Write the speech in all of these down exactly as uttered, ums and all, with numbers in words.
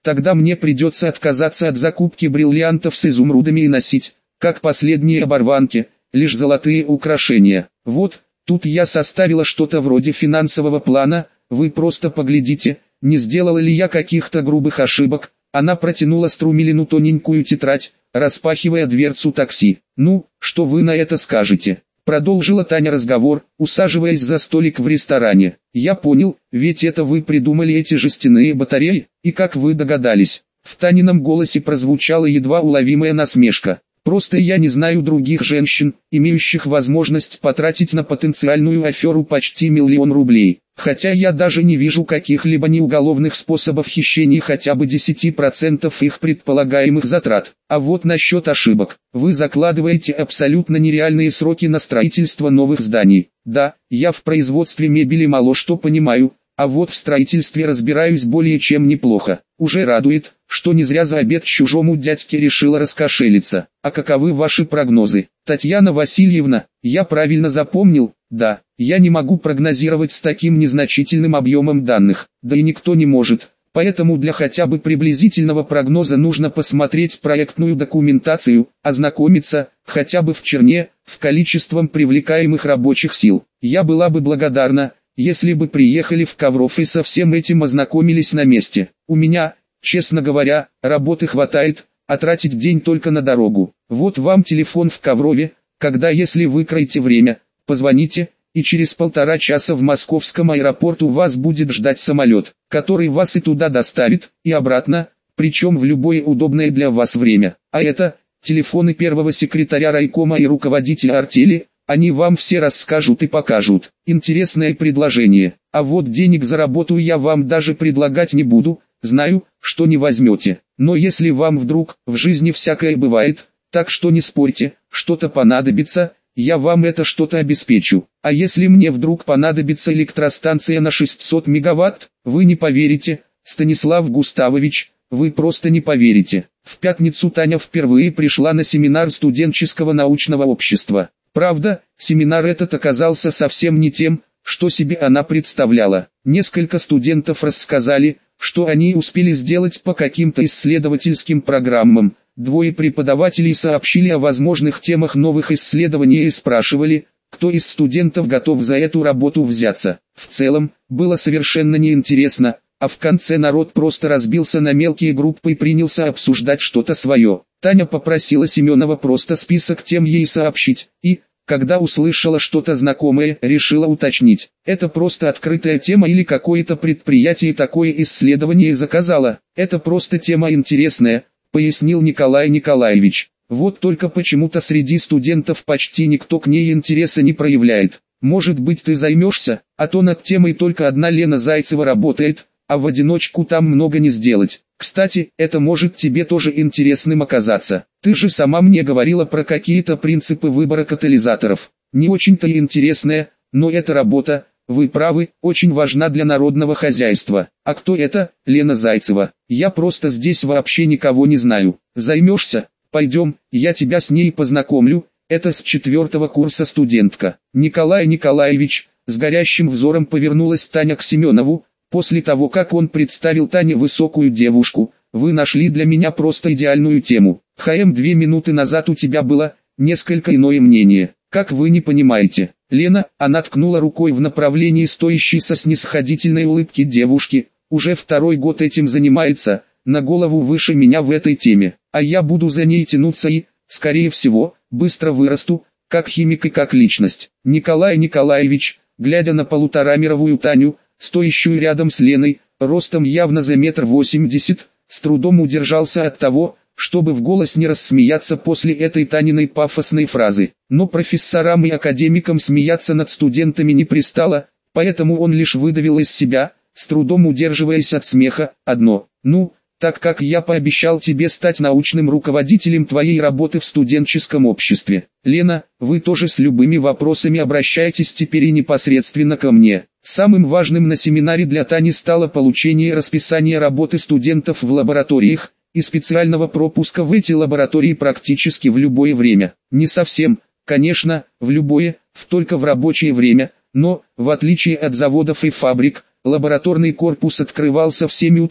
Тогда мне придется отказаться от закупки бриллиантов с изумрудами и носить, как последние оборванки, лишь золотые украшения. Вот, тут я составила что-то вроде финансового плана, вы просто поглядите, не сделала ли я каких-то грубых ошибок. Она протянула Струмилину тоненькую тетрадь, распахивая дверцу такси. «Ну, что вы на это скажете?» Продолжила Таня разговор, усаживаясь за столик в ресторане. «Я понял, ведь это вы придумали эти жестяные батареи, и как вы догадались?» В Танином голосе прозвучала едва уловимая насмешка. «Просто я не знаю других женщин, имеющих возможность потратить на потенциальную аферу почти миллион рублей. Хотя я даже не вижу каких-либо неуголовных способов хищения хотя бы десяти процентов их предполагаемых затрат. А вот насчет ошибок. Вы закладываете абсолютно нереальные сроки на строительство новых зданий. Да, я в производстве мебели мало что понимаю, а вот в строительстве разбираюсь более чем неплохо. Уже радует, что не зря за обед чужому дядьке решила раскошелиться. А каковы ваши прогнозы, Татьяна Васильевна? Я правильно запомнил? Да, я не могу прогнозировать с таким незначительным объемом данных, да и никто не может. Поэтому для хотя бы приблизительного прогноза нужно посмотреть проектную документацию, ознакомиться, хотя бы в черне, с количеством привлекаемых рабочих сил. Я была бы благодарна, если бы приехали в Ковров и со всем этим ознакомились на месте. У меня, честно говоря, работы хватает, а тратить день только на дорогу. Вот вам телефон в Коврове, когда если выкроете время, позвоните, и через полтора часа в московском аэропорту вас будет ждать самолет, который вас и туда доставит, и обратно, причем в любое удобное для вас время. А это, телефоны первого секретаря райкома и руководителя артели, они вам все расскажут и покажут. Интересное предложение. А вот денег за работу я вам даже предлагать не буду, знаю, что не возьмете. Но если вам вдруг, в жизни всякое бывает, так что не спорьте, что-то понадобится, я вам это что-то обеспечу. А если мне вдруг понадобится электростанция на шестьсот мегаватт, вы не поверите, Станислав Густавович, вы просто не поверите. В пятницу Таня впервые пришла на семинар студенческого научного общества. Правда, семинар этот оказался совсем не тем, что себе она представляла. Несколько студентов рассказали, что они успели сделать по каким-то исследовательским программам. Двое преподавателей сообщили о возможных темах новых исследований и спрашивали, кто из студентов готов за эту работу взяться. В целом, было совершенно неинтересно, а в конце народ просто разбился на мелкие группы и принялся обсуждать что-то свое. Таня попросила Семенова просто список тем ей сообщить, и, когда услышала что-то знакомое, решила уточнить, это просто открытая тема или какое-то предприятие такое исследование заказало. Это просто тема интересная, пояснил Николай Николаевич. Вот только почему-то среди студентов почти никто к ней интереса не проявляет. Может быть, ты займешься, а то над темой только одна Лена Зайцева работает, а в одиночку там много не сделать. Кстати, это может тебе тоже интересным оказаться. Ты же сама мне говорила про какие-то принципы выбора катализаторов. Не очень-то и интересная, но эта работа, вы правы, очень важна для народного хозяйства. А кто это? Лена Зайцева. Я просто здесь вообще никого не знаю. Займешься? Пойдем, я тебя с ней познакомлю. Это с четвертого курса студентка. Николай Николаевич, с горящим взором повернулась Таня к Семенову. После того, как он представил Тане высокую девушку, вы нашли для меня просто идеальную тему. ХМ две минуты назад у тебя было несколько иное мнение. Как вы не понимаете, Лена, она ткнула рукой в направлении стоящей со снисходительной улыбки девушки, уже второй год этим занимается, на голову выше меня в этой теме, а я буду за ней тянуться и, скорее всего, быстро вырасту, как химик и как личность. Николай Николаевич, глядя на полуторамировую Таню, стоящую рядом с Леной, ростом явно за метр восемьдесят, с трудом удержался от того, чтобы в голос не рассмеяться после этой Таниной пафосной фразы. Но профессорам и академикам смеяться над студентами не пристало, поэтому он лишь выдавил из себя, с трудом удерживаясь от смеха, одно: «Ну, так как я пообещал тебе стать научным руководителем твоей работы в студенческом обществе. Лена, вы тоже с любыми вопросами обращайтесь теперь и непосредственно ко мне». Самым важным на семинаре для Тани стало получение расписания работы студентов в лабораториях и специального пропуска в эти лаборатории практически в любое время. Не совсем, конечно, в любое, только в рабочее время, но, в отличие от заводов и фабрик, лабораторный корпус открывался в семь утра,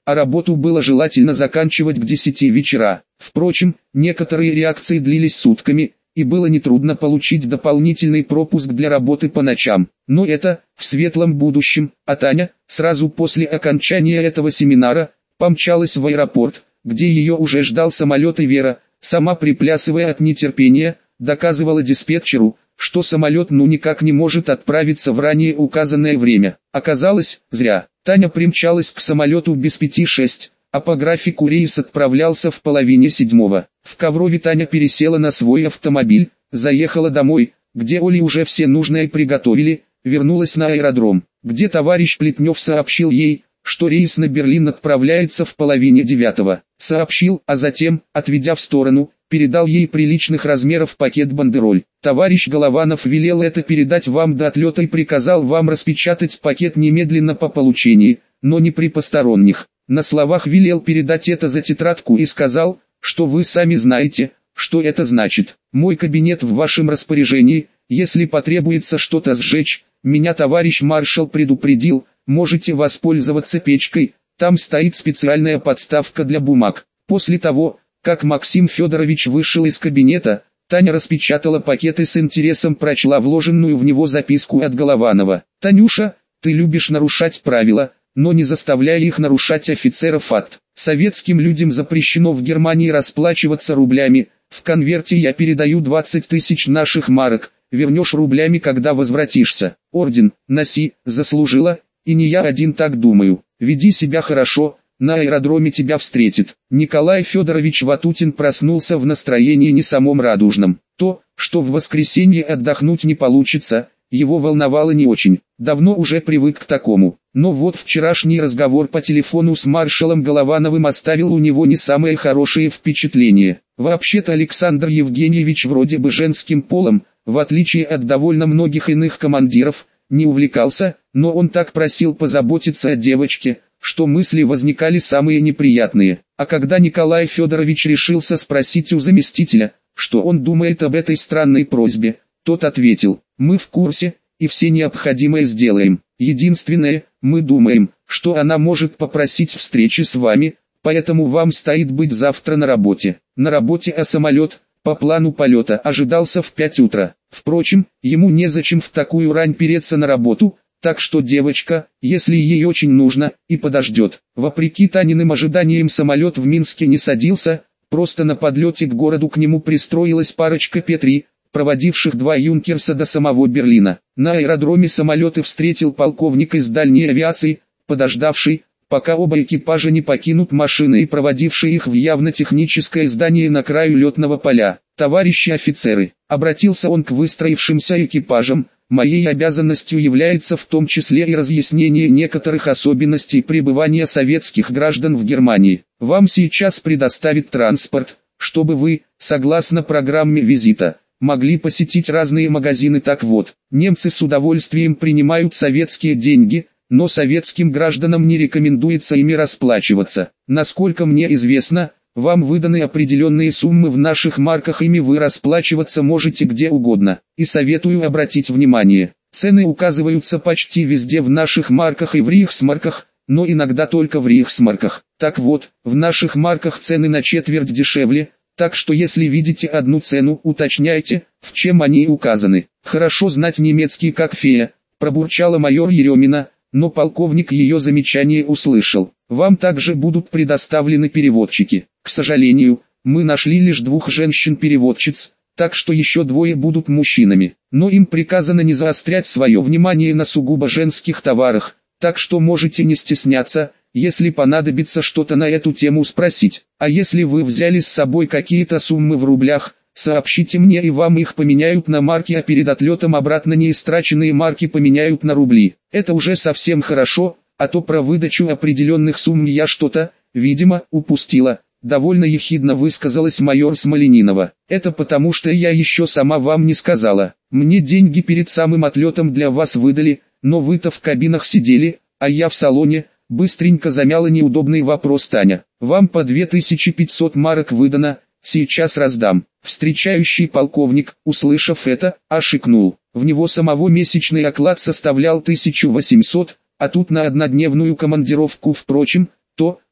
а работу было желательно заканчивать к десяти вечера. Впрочем, некоторые реакции длились сутками, и было нетрудно получить дополнительный пропуск для работы по ночам. Но это в светлом будущем, а Таня, сразу после окончания этого семинара, помчалась в аэропорт, где ее уже ждал самолет, и Вера, сама приплясывая от нетерпения, доказывала диспетчеру, что самолет ну никак не может отправиться в ранее указанное время. Оказалось, зря. Таня примчалась к самолету без пяти шесть, а по графику рейс отправлялся в половине седьмого. В Коврове Таня пересела на свой автомобиль, заехала домой, где Оле уже все нужное приготовили, вернулась на аэродром, где товарищ Плетнев сообщил ей, что рейс на Берлин отправляется в половине девятого. Сообщил, а затем, отведя в сторону, передал ей приличных размеров пакет бандероль. Товарищ Голованов велел это передать вам до отлета и приказал вам распечатать пакет немедленно по получении, но не при посторонних. На словах велел передать это за тетрадку и сказал, что вы сами знаете, что это значит. Мой кабинет в вашем распоряжении, если потребуется что-то сжечь, меня товарищ маршал предупредил, можете воспользоваться печкой, там стоит специальная подставка для бумаг. После того, как Максим Федорович вышел из кабинета, Таня распечатала пакет и с интересом прочла вложенную в него записку от Голованова. «Танюша, ты любишь нарушать правила, но не заставляй их нарушать офицеров АТ. Советским людям запрещено в Германии расплачиваться рублями, в конверте я передаю двадцать тысяч наших марок, вернешь рублями, когда возвратишься. Орден, носи, заслужила, и не я один так думаю. Веди себя хорошо, на аэродроме тебя встретит». Николай Федорович Ватутин проснулся в настроении не самом радужном. То, что в воскресенье отдохнуть не получится, его волновало не очень. Давно уже привык к такому. Но вот вчерашний разговор по телефону с маршалом Головановым оставил у него не самое хорошее впечатление. Вообще-то Александр Евгеньевич вроде бы женским полом, в отличие от довольно многих иных командиров, не увлекался, но он так просил позаботиться о девочке, что мысли возникали самые неприятные. А когда Николай Федорович решился спросить у заместителя, что он думает об этой странной просьбе, тот ответил: «Мы в курсе, и все необходимое сделаем. Единственное, мы думаем, что она может попросить встречи с вами, поэтому вам стоит быть завтра на работе». На работе, а самолет, по плану полета, ожидался в пять утра. Впрочем, ему незачем в такую рань переться на работу, так что девочка, если ей очень нужно, и подождет. Вопреки Таниным ожиданиям самолет в Минске не садился, просто на подлете к городу к нему пристроилась парочка Пе три, проводивших два юнкерса до самого Берлина. На аэродроме самолеты встретил полковник из дальней авиации, подождавший, пока оба экипажа не покинут машины и проводивший их в явно техническое здание на краю летного поля. «Товарищи офицеры», — обратился он к выстроившимся экипажам, — «моей обязанностью является в том числе и разъяснение некоторых особенностей пребывания советских граждан в Германии. Вам сейчас предоставят транспорт, чтобы вы, согласно программе визита, могли посетить разные магазины. Так вот, немцы с удовольствием принимают советские деньги, но советским гражданам не рекомендуется ими расплачиваться. Насколько мне известно, вам выданы определенные суммы в наших марках, ими вы расплачиваться можете где угодно. И советую обратить внимание, цены указываются почти везде в наших марках и в рейхсмарках, но иногда только в рейхсмарках. Так вот, в наших марках цены на четверть дешевле, так что если видите одну цену, уточняйте, в чем они указаны. Хорошо знать немецкий как фея, пробурчала майор Еремина, но полковник ее замечание услышал. Вам также будут предоставлены переводчики. К сожалению, мы нашли лишь двух женщин-переводчиц, так что еще двое будут мужчинами. Но им приказано не заострять свое внимание на сугубо женских товарах, так что можете не стесняться, если понадобится что-то на эту тему спросить. А если вы взяли с собой какие-то суммы в рублях, сообщите мне, и вам их поменяют на марки, а перед отлетом обратно неистраченные марки поменяют на рубли. Это уже совсем хорошо, а то про выдачу определенных сумм я что-то, видимо, упустила. Довольно ехидно высказалась майор Смоленинова. Это потому, что я еще сама вам не сказала. Мне деньги перед самым отлетом для вас выдали, но вы-то в кабинах сидели, а я в салоне. Быстренько замяла неудобный вопрос Таня. Вам по две тысячи пятьсот марок выдано, сейчас раздам. Встречающий полковник, услышав это, аж икнул. В него самого месячный оклад составлял тысячу восемьсот, а тут на однодневную командировку. Впрочем, то,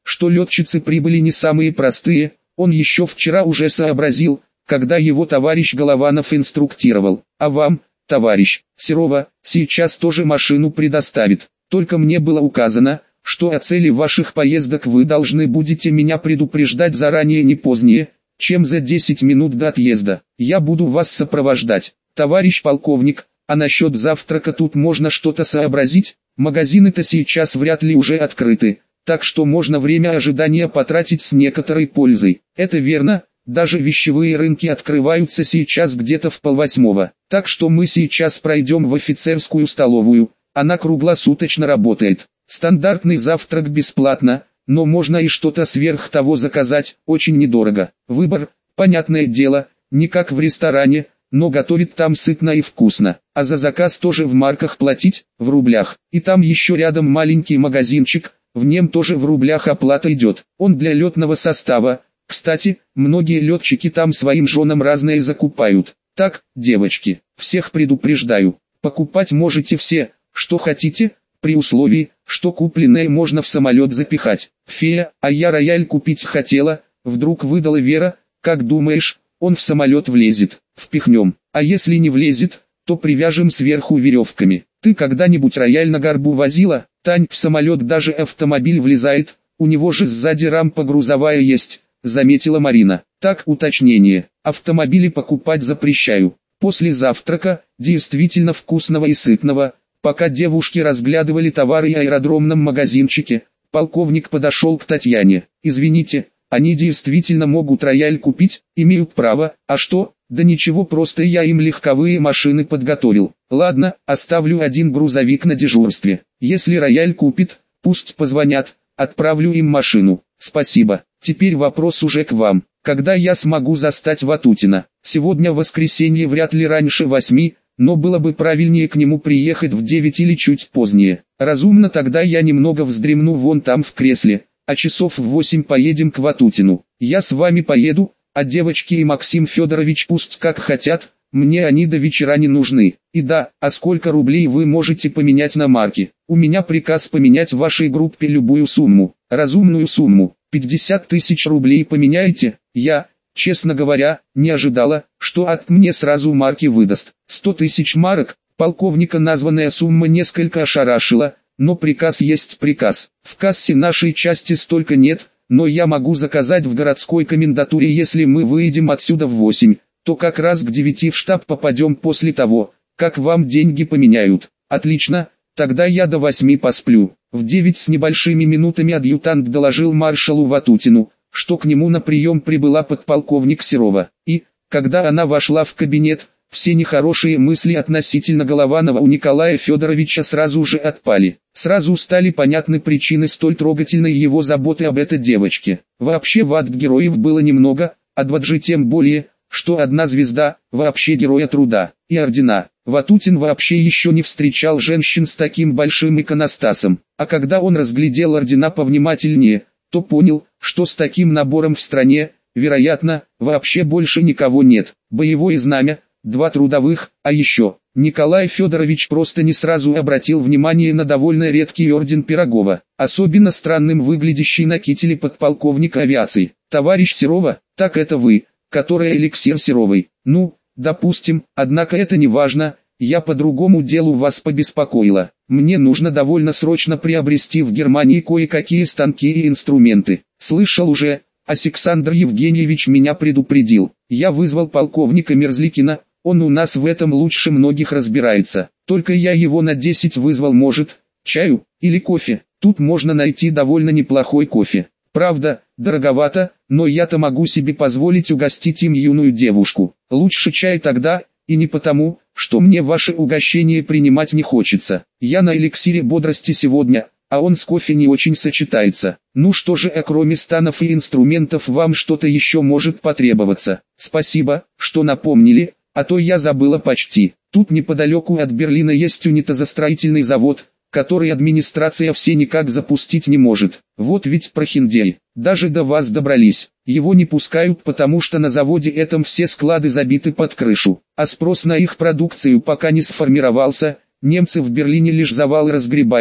что летчицы прибыли не самые простые, он еще вчера уже сообразил, когда его товарищ Голованов инструктировал. А вам, товарищ Серова, сейчас тоже машину предоставит. Только мне было указано, что о цели ваших поездок вы должны будете меня предупреждать заранее не позднее, чем за десять минут до отъезда. Я буду вас сопровождать, товарищ полковник. А насчет завтрака тут можно что-то сообразить? Магазины-то сейчас вряд ли уже открыты, так что можно время ожидания потратить с некоторой пользой. Это верно, даже вещевые рынки открываются сейчас где-то в полвосьмого. Так что мы сейчас пройдем в офицерскую столовую, она круглосуточно работает. Стандартный завтрак бесплатно, но можно и что-то сверх того заказать, очень недорого. Выбор, понятное дело, не как в ресторане, но готовит там сытно и вкусно. А за заказ тоже в марках платить, в рублях. И там еще рядом маленький магазинчик, в нем тоже в рублях оплата идет. Он для летного состава. Кстати, многие летчики там своим женам разное закупают. Так, девочки, всех предупреждаю, покупать можете все, что хотите, при условии, что купленное можно в самолет запихать. Фея, а я рояль купить хотела, вдруг выдала Вера, как думаешь, он в самолет влезет? Впихнем, а если не влезет, то привяжем сверху веревками. Ты когда-нибудь рояль на горбу возила? Тань, в самолет даже автомобиль влезает, у него же сзади рампа грузовая есть, заметила Марина. Так, уточнение, автомобили покупать запрещаю. После завтрака, действительно вкусного и сытного, пока девушки разглядывали товары в аэродромном магазинчике, полковник подошел к Татьяне. Извините, они действительно могут рояль купить, имеют право, а что? Да ничего, просто я им легковые машины подготовил. Ладно, оставлю один грузовик на дежурстве. Если рояль купит, пусть позвонят, отправлю им машину. Спасибо. Теперь вопрос уже к вам. Когда я смогу застать Ватутина? Сегодня воскресенье, вряд ли раньше восьми, но было бы правильнее к нему приехать в девять или чуть позднее. Разумно, тогда я немного вздремну вон там в кресле, а часов в восемь поедем к Ватутину. Я с вами поеду, а девочки и Максим Федорович пусть как хотят, мне они до вечера не нужны. И да, а сколько рублей вы можете поменять на марки? У меня приказ поменять в вашей группе любую сумму, разумную сумму. пятьдесят тысяч рублей поменяете? Я, честно говоря, не ожидала, что от мне сразу марки выдаст. сто тысяч марок, полковника названная сумма несколько ошарашила, но приказ есть приказ. В кассе нашей части столько нет, но я могу заказать в городской комендатуре. Если мы выйдем отсюда в восемь, то как раз к девяти в штаб попадем после того, как вам деньги поменяют. Отлично, тогда я до восьми посплю. В девять с небольшими минутами адъютант доложил маршалу Ватутину, что к нему на прием прибыла подполковник Серова. И, когда она вошла в кабинет, все нехорошие мысли относительно Голованова у Николая Федоровича сразу же отпали. Сразу стали понятны причины столь трогательной его заботы об этой девочке. Вообще в ад героев было немного, а двадцать тем более, что одна звезда, вообще героя труда, и ордена. Ватутин вообще еще не встречал женщин с таким большим иконостасом, а когда он разглядел ордена повнимательнее, то понял, что с таким набором в стране, вероятно, вообще больше никого нет. Боевое знамя, два трудовых, а еще, Николай Федорович просто не сразу обратил внимание на довольно редкий орден Пирогова, особенно странным выглядящий на кителе подполковника авиации. Товарищ Серова, так это вы, который эликсир Серовой. Ну, допустим, однако это не важно, я по другому делу вас побеспокоила. Мне нужно довольно срочно приобрести в Германии кое-какие станки и инструменты. Слышал уже, Александр Евгеньевич меня предупредил. Я вызвал полковника Мерзликина, он у нас в этом лучше многих разбирается. Только я его на десять вызвал, может, чаю или кофе. Тут можно найти довольно неплохой кофе. Правда, дороговато, но я-то могу себе позволить угостить им юную девушку. Лучше чай тогда, и не потому, что мне ваше угощение принимать не хочется. Я на эликсире бодрости сегодня, а он с кофе не очень сочетается. Ну что же, а кроме станов и инструментов вам что-то еще может потребоваться? Спасибо, что напомнили, а то я забыла почти. Тут неподалеку от Берлина есть унитазостроительный завод, который администрация все никак запустить не может. Вот ведь прохиндей, даже до вас добрались. Его не пускают, потому что на заводе этом все склады забиты под крышу, а спрос на их продукцию пока не сформировался. Немцы в Берлине лишь завалы разгребают,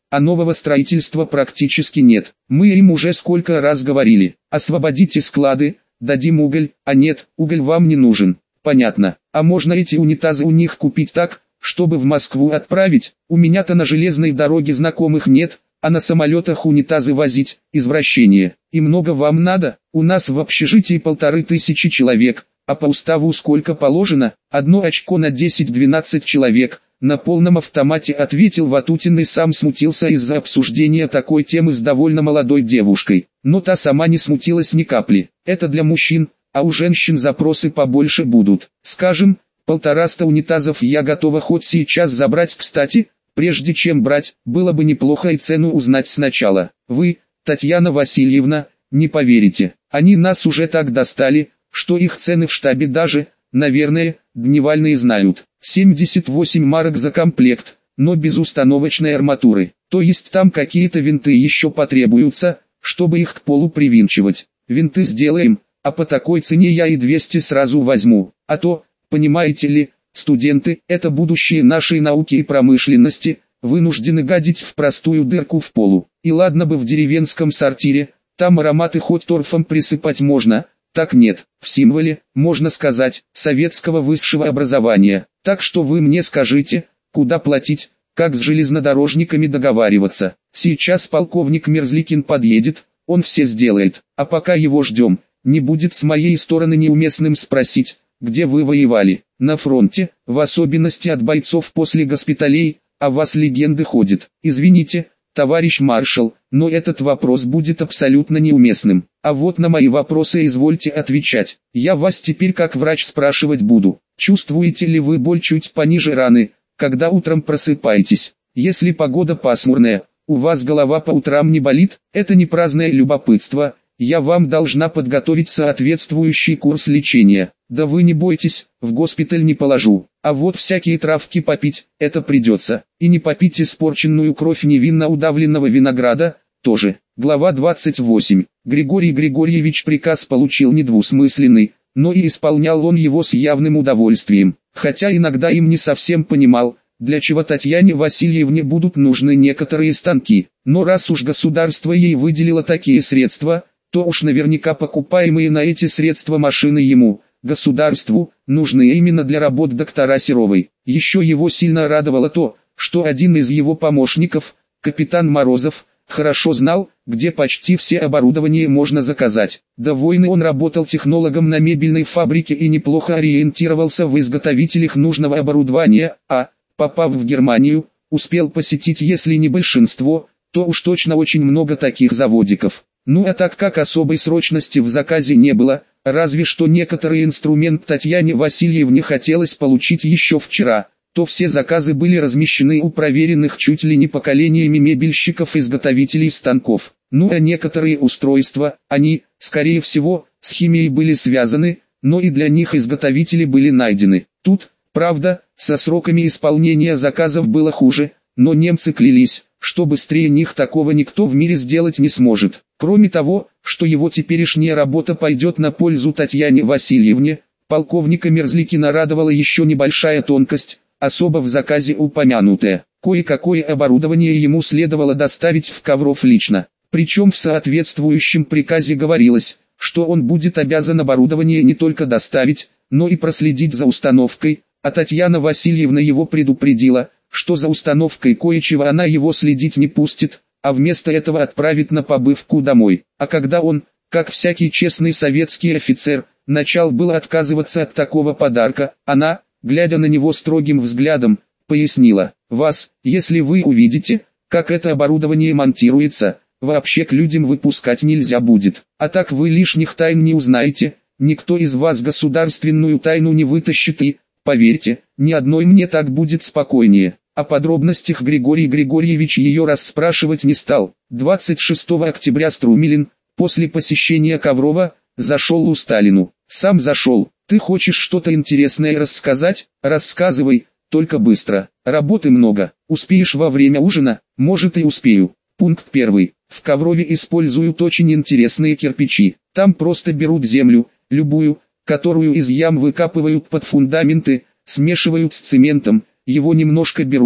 а нового строительства практически нет. Мы им уже сколько раз говорили, освободите склады, дадим уголь, а нет, уголь вам не нужен. Понятно, а можно эти унитазы у них купить так, чтобы в Москву отправить? У меня-то на железной дороге знакомых нет, а на самолетах унитазы возить – извращение. И много вам надо? У нас в общежитии полторы тысячи человек, а по уставу сколько положено? Одно очко на десять-двенадцать человек. На полном автомате ответил Ватутин и сам смутился из-за обсуждения такой темы с довольно молодой девушкой. Но та сама не смутилась ни капли. Это для мужчин, а у женщин запросы побольше будут. Скажем, полтораста унитазов я готова хоть сейчас забрать. Кстати, прежде чем брать, было бы неплохо и цену узнать сначала. Вы, Татьяна Васильевна, не поверите, они нас уже так достали, что их цены в штабе даже, наверное, дневальные знают. семьдесят восемь марок за комплект, но без установочной арматуры. То есть там какие-то винты еще потребуются, чтобы их к полу привинчивать. Винты сделаем, а по такой цене я и двести сразу возьму. А то, понимаете ли, студенты, это будущее нашей науки и промышленности, вынуждены гадить в простую дырку в полу. И ладно бы в деревенском сортире, там ароматы хоть торфом присыпать можно, так нет, в символе, можно сказать, советского высшего образования. Так что вы мне скажите, куда платить, как с железнодорожниками договариваться. Сейчас полковник Мерзликин подъедет, он все сделает, а пока его ждем, не будет с моей стороны неуместным спросить, где вы воевали. На фронте, в особенности от бойцов после госпиталей, о вас легенды ходят. Извините, товарищ маршал, но этот вопрос будет абсолютно неуместным. А вот на мои вопросы извольте отвечать. Я вас теперь как врач спрашивать буду. Чувствуете ли вы боль чуть пониже раны, когда утром просыпаетесь? Если погода пасмурная, у вас голова по утрам не болит? Это не праздное любопытство. Я вам должна подготовить соответствующий курс лечения. Да вы не бойтесь, в госпиталь не положу. А вот всякие травки попить, это придется. И не попить испорченную кровь невинно удавленного винограда, тоже. Глава двадцать восемь. Григорий Григорьевич приказ получил недвусмысленный, но и исполнял он его с явным удовольствием. Хотя иногда им не совсем понимал, для чего Татьяне Васильевне будут нужны некоторые станки. Но раз уж государство ей выделило такие средства, то уж наверняка покупаемые на эти средства машины ему, государству, нужны именно для работ доктора Серовой. Еще его сильно радовало то, что один из его помощников, капитан Морозов, хорошо знал, где почти все оборудование можно заказать. До войны он работал технологом на мебельной фабрике и неплохо ориентировался в изготовителях нужного оборудования, а, попав в Германию, успел посетить если не большинство, то уж точно очень много таких заводиков. Ну а так как особой срочности в заказе не было, разве что некоторый инструмент Татьяне Васильевне хотелось получить еще вчера, то все заказы были размещены у проверенных чуть ли не поколениями мебельщиков-изготовителей станков. Ну а некоторые устройства, они, скорее всего, с химией были связаны, но и для них изготовители были найдены. Тут, правда, со сроками исполнения заказов было хуже, но немцы клялись, что быстрее них такого никто в мире сделать не сможет. Кроме того, что его теперешняя работа пойдет на пользу Татьяне Васильевне, полковника Мерзликина радовала еще небольшая тонкость, особо в заказе упомянутая. Кое-какое оборудование ему следовало доставить в Ковров лично. Причем в соответствующем приказе говорилось, что он будет обязан оборудование не только доставить, но и проследить за установкой, а Татьяна Васильевна его предупредила, что за установкой кое-чего она его следить не пустит, а вместо этого отправит на побывку домой. А когда он, как всякий честный советский офицер, начал было отказываться от такого подарка, она, глядя на него строгим взглядом, пояснила: «Вас, если вы увидите, как это оборудование монтируется, вообще к людям выпускать нельзя будет. А так вы лишних тайн не узнаете, никто из вас государственную тайну не вытащит и, поверьте, ни одной мне так будет спокойнее». О подробностях Григорий Григорьевич ее расспрашивать не стал. двадцать шестого октября Струмилин, после посещения Коврова, зашел у Сталину. «Сам зашел. Ты хочешь что-то интересное рассказать? Рассказывай, только быстро. Работы много. Успеешь во время ужина?» «Может и успею. Пункт первый. В Коврове используют очень интересные кирпичи. Там просто берут землю, любую, которую из ям выкапывают под фундаменты, смешивают с цементом, его немножко берут,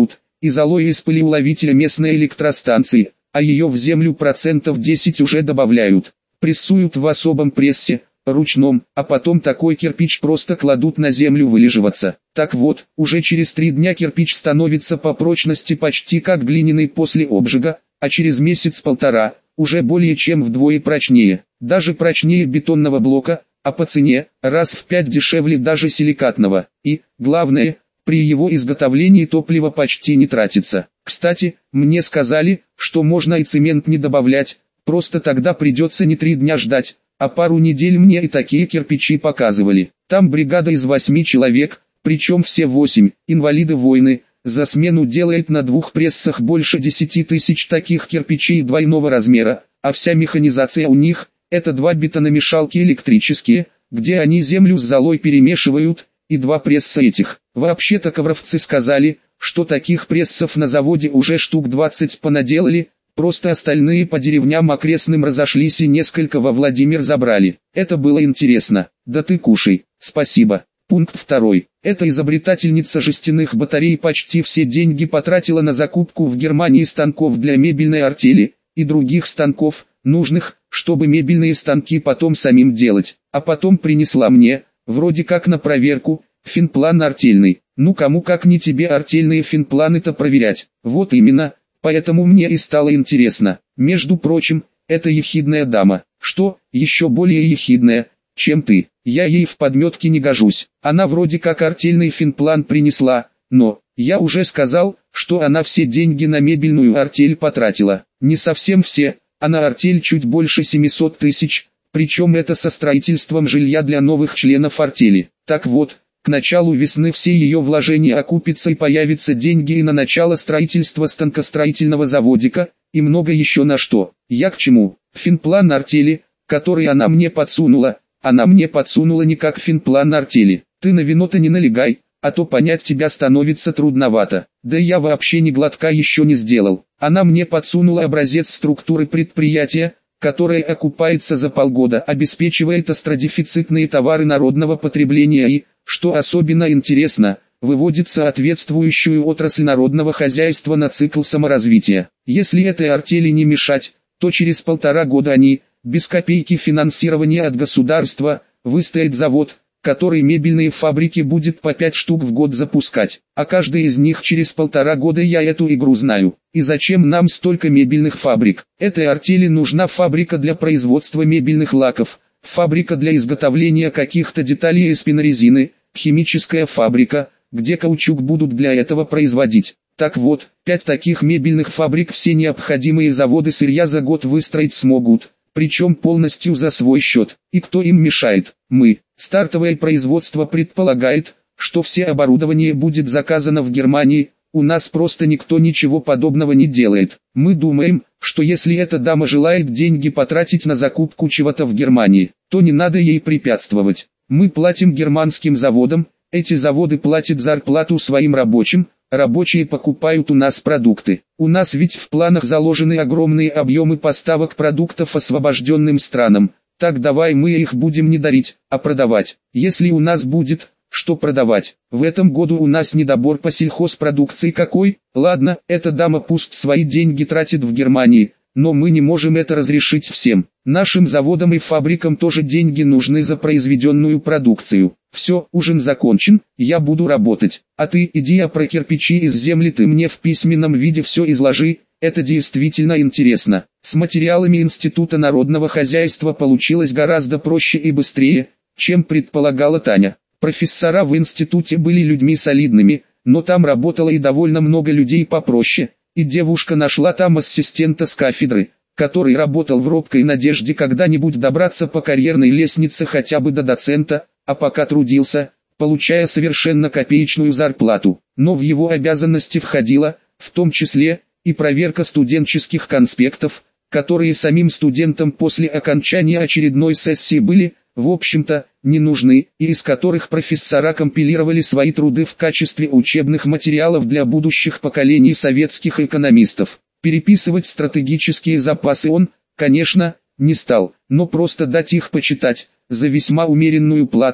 и золой из пылеуловителя местной электростанции, а ее в землю процентов десять уже добавляют. Прессуют в особом прессе, ручном, а потом такой кирпич просто кладут на землю вылеживаться. Так вот, уже через три дня кирпич становится по прочности почти как глиняный после обжига, а через месяц-полтора, уже более чем вдвое прочнее, даже прочнее бетонного блока, а по цене, раз в пять дешевле даже силикатного. И, главное, при его изготовлении топливо почти не тратится. Кстати, мне сказали, что можно и цемент не добавлять, просто тогда придется не три дня ждать, а пару недель мне и такие кирпичи показывали. Там бригада из восьми человек, причем все восемь, инвалиды войны, за смену делает на двух прессах больше десяти тысяч таких кирпичей двойного размера, а вся механизация у них – это два бетономешалки электрические, где они землю с золой перемешивают, и два пресса этих. Вообще-то ковровцы сказали, что таких прессов на заводе уже штук двадцать понаделали, просто остальные по деревням окрестным разошлись и несколько во Владимир забрали. Это было интересно. Да ты кушай, спасибо. Пункт второй. Эта изобретательница жестяных батарей почти все деньги потратила на закупку в Германии станков для мебельной артели и других станков, нужных, чтобы мебельные станки потом самим делать. А потом принесла мне, вроде как на проверку, финплан артельный. Ну кому как не тебе артельные финпланы-то проверять. Вот именно, поэтому мне и стало интересно. Между прочим, эта ехидная дама, что, еще более ехидная, чем ты. Я ей в подметке не гожусь. Она вроде как артельный финплан принесла, но, я уже сказал, что она все деньги на мебельную артель потратила. Не совсем все, а на артель чуть больше семисот тысяч, причем это со строительством жилья для новых членов артели. Так вот, к началу весны все ее вложения окупятся и появятся деньги и на начало строительства станкостроительного заводика, и много еще на что. Я к чему? Финплан артели, который она мне подсунула, она мне подсунула не как финплан артели. Ты на вино-то не налегай, а то понять тебя становится трудновато. Да я вообще ни глотка еще не сделал. Она мне подсунула образец структуры предприятия, которое окупается за полгода, обеспечивает остродефицитные товары народного потребления и, что особенно интересно, выводит соответствующую отрасль народного хозяйства на цикл саморазвития. Если этой артели не мешать, то через полтора года они, без копейки финансирования от государства, выстоят завод, который мебельные фабрики будет по пять штук в год запускать. А каждый из них через полтора года я эту игру знаю. И зачем нам столько мебельных фабрик? Этой артели нужна фабрика для производства мебельных лаков, фабрика для изготовления каких-то деталей из пенорезины, химическая фабрика, где каучук будут для этого производить. Так вот, пять таких мебельных фабрик все необходимые заводы сырья за год выстроить смогут, причем полностью за свой счет. И кто им мешает? Мы. Стартовое производство предполагает, что все оборудование будет заказано в Германии, у нас просто никто ничего подобного не делает. Мы думаем, что если эта дама желает деньги потратить на закупку чего-то в Германии, то не надо ей препятствовать. Мы платим германским заводам, эти заводы платят зарплату своим рабочим, рабочие покупают у нас продукты. У нас ведь в планах заложены огромные объемы поставок продуктов освобожденным странам. Так давай мы их будем не дарить, а продавать. Если у нас будет, что продавать. В этом году у нас недобор по сельхозпродукции какой? Ладно, эта дама пусть свои деньги тратит в Германии, но мы не можем это разрешить всем. Нашим заводам и фабрикам тоже деньги нужны за произведенную продукцию. Все, ужин закончен, я буду работать. А ты иди, а про кирпичи из земли ты мне в письменном виде все изложи. Это действительно интересно. С материалами Института народного хозяйства получилось гораздо проще и быстрее, чем предполагала Таня. Профессора в институте были людьми солидными, но там работало и довольно много людей попроще, и девушка нашла там ассистента с кафедры, который работал в робкой надежде когда-нибудь добраться по карьерной лестнице хотя бы до доцента, а пока трудился, получая совершенно копеечную зарплату. Но в его обязанности входило, в том числе, и проверка студенческих конспектов, которые самим студентам после окончания очередной сессии были, в общем-то, не нужны, и из которых профессора компилировали свои труды в качестве учебных материалов для будущих поколений советских экономистов. Переписывать стратегические запасы он, конечно, не стал, но просто дать их почитать, за весьма умеренную плату,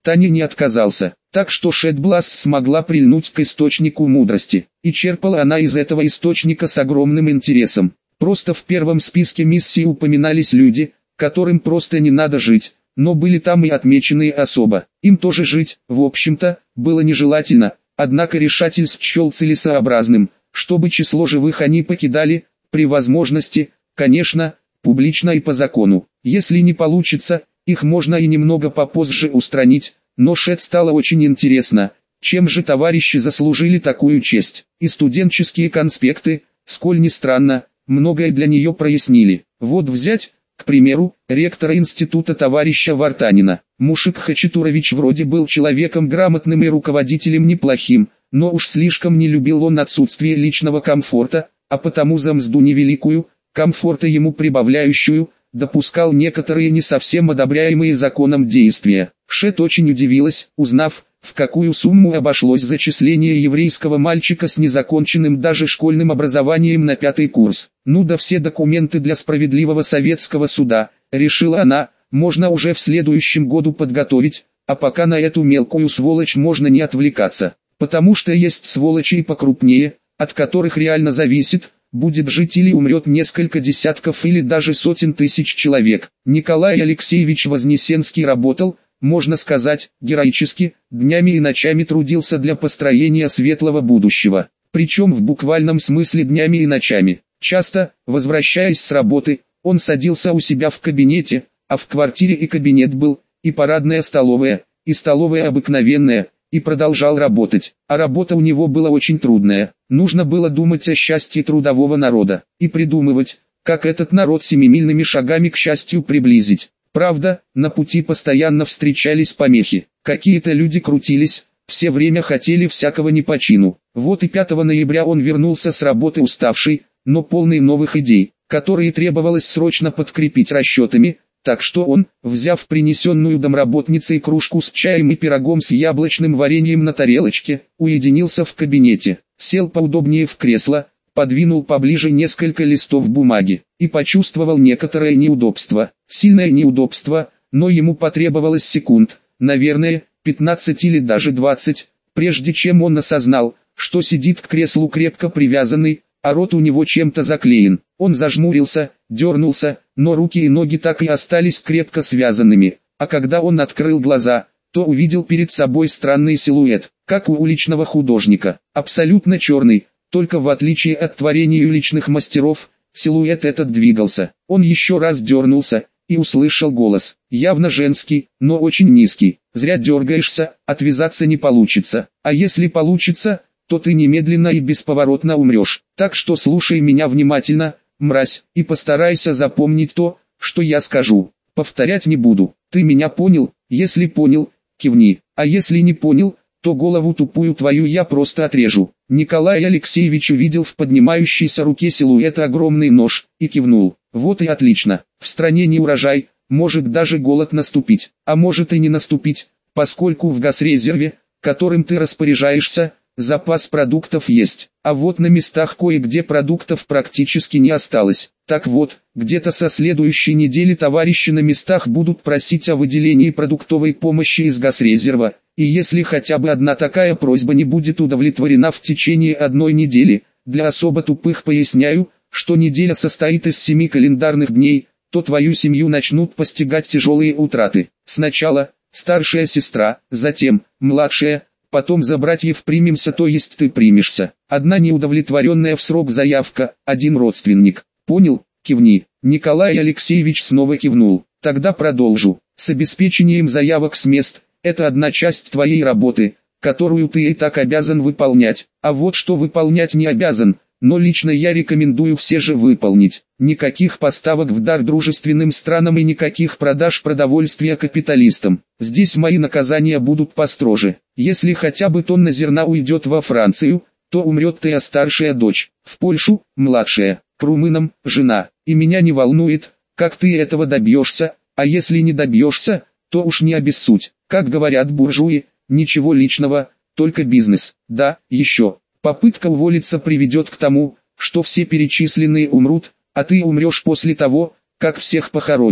Таня не отказался, так что Шетбласт смогла прильнуть к источнику мудрости, и черпала она из этого источника с огромным интересом. Просто в первом списке миссий упоминались люди, которым просто не надо жить, но были там и отмеченные особо. Им тоже жить, в общем-то, было нежелательно, однако решатель счел целесообразным, чтобы число живых они покидали, при возможности, конечно, публично и по закону. Если не получится, их можно и немного попозже устранить, но Шет стало очень интересно, чем же товарищи заслужили такую честь. И студенческие конспекты, сколь ни странно, многое для нее прояснили. Вот взять, к примеру, ректора института товарища Вартанина. Мушек Хачатурович вроде был человеком грамотным и руководителем неплохим, но уж слишком не любил он отсутствие личного комфорта, а потому за мзду невеликую, комфорта ему прибавляющую, допускал некоторые не совсем одобряемые законом действия. Шет очень удивилась, узнав, в какую сумму обошлось зачисление еврейского мальчика с незаконченным даже школьным образованием на пятый курс. Ну да все документы для справедливого советского суда, решила она, можно уже в следующем году подготовить, а пока на эту мелкую сволочь можно не отвлекаться. Потому что есть сволочи и покрупнее, от которых реально зависит, будет жить или умрет несколько десятков или даже сотен тысяч человек. Николай Алексеевич Вознесенский работал, можно сказать, героически, днями и ночами трудился для построения светлого будущего. Причем в буквальном смысле днями и ночами. Часто, возвращаясь с работы, он садился у себя в кабинете, а в квартире и кабинет был, и парадная столовая, и столовая обыкновенная, и продолжал работать. А работа у него была очень трудная. Нужно было думать о счастье трудового народа, и придумывать, как этот народ семимильными шагами к счастью приблизить. Правда, на пути постоянно встречались помехи. Какие-то люди крутились, все время хотели всякого не по чину. Вот и пятого ноября он вернулся с работы уставший, но полный новых идей, которые требовалось срочно подкрепить расчетами, так что он, взяв принесенную домработницей кружку с чаем и пирогом с яблочным вареньем на тарелочке, уединился в кабинете, сел поудобнее в кресло, подвинул поближе несколько листов бумаги, и почувствовал некоторое неудобство, сильное неудобство, но ему потребовалось секунд, наверное, пятнадцать или даже двадцать, прежде чем он осознал, что сидит к креслу крепко привязанный, а рот у него чем-то заклеен. Он зажмурился, дернулся, но руки и ноги так и остались крепко связанными, а когда он открыл глаза, то увидел перед собой странный силуэт, как у уличного художника, абсолютно черный. Только в отличие от творений уличных мастеров, силуэт этот двигался. Он еще раз дернулся, и услышал голос, явно женский, но очень низкий. «Зря дергаешься, отвязаться не получится, а если получится, то ты немедленно и бесповоротно умрешь. Так что слушай меня внимательно, мразь, и постарайся запомнить то, что я скажу. Повторять не буду. Ты меня понял? Если понял, кивни, а если не понял, то голову тупую твою я просто отрежу». Николай Алексеевич увидел в поднимающейся руке силуэта огромный нож, и кивнул. Вот и отлично, в стране не урожай, может даже голод наступить, а может и не наступить, поскольку в газрезерве, которым ты распоряжаешься, запас продуктов есть, а вот на местах кое-где продуктов практически не осталось. Так вот, где-то со следующей недели товарищи на местах будут просить о выделении продуктовой помощи из газрезерва, и если хотя бы одна такая просьба не будет удовлетворена в течение одной недели, для особо тупых поясняю, что неделя состоит из семи календарных дней, то твою семью начнут постигать тяжелые утраты. Сначала старшая сестра, затем младшая, потом за братьев примемся, то есть ты примешься. Одна неудовлетворенная в срок заявка, один родственник. Понял? Кивни. Николай Алексеевич снова кивнул. Тогда продолжу. С обеспечением заявок с мест, это одна часть твоей работы, которую ты и так обязан выполнять. А вот что выполнять не обязан, но лично я рекомендую все же выполнить. Никаких поставок в дар дружественным странам и никаких продаж продовольствия капиталистам. Здесь мои наказания будут построже. Если хотя бы тонна зерна уйдет во Францию, то умрет твоя старшая дочь, в Польшу – младшая, к румынам – жена. И меня не волнует, как ты этого добьешься, а если не добьешься, то уж не обессудь. Как говорят буржуи, ничего личного, только бизнес. Да, еще. Попытка уволиться приведет к тому, что все перечисленные умрут, а ты умрешь после того, как всех похоронишь.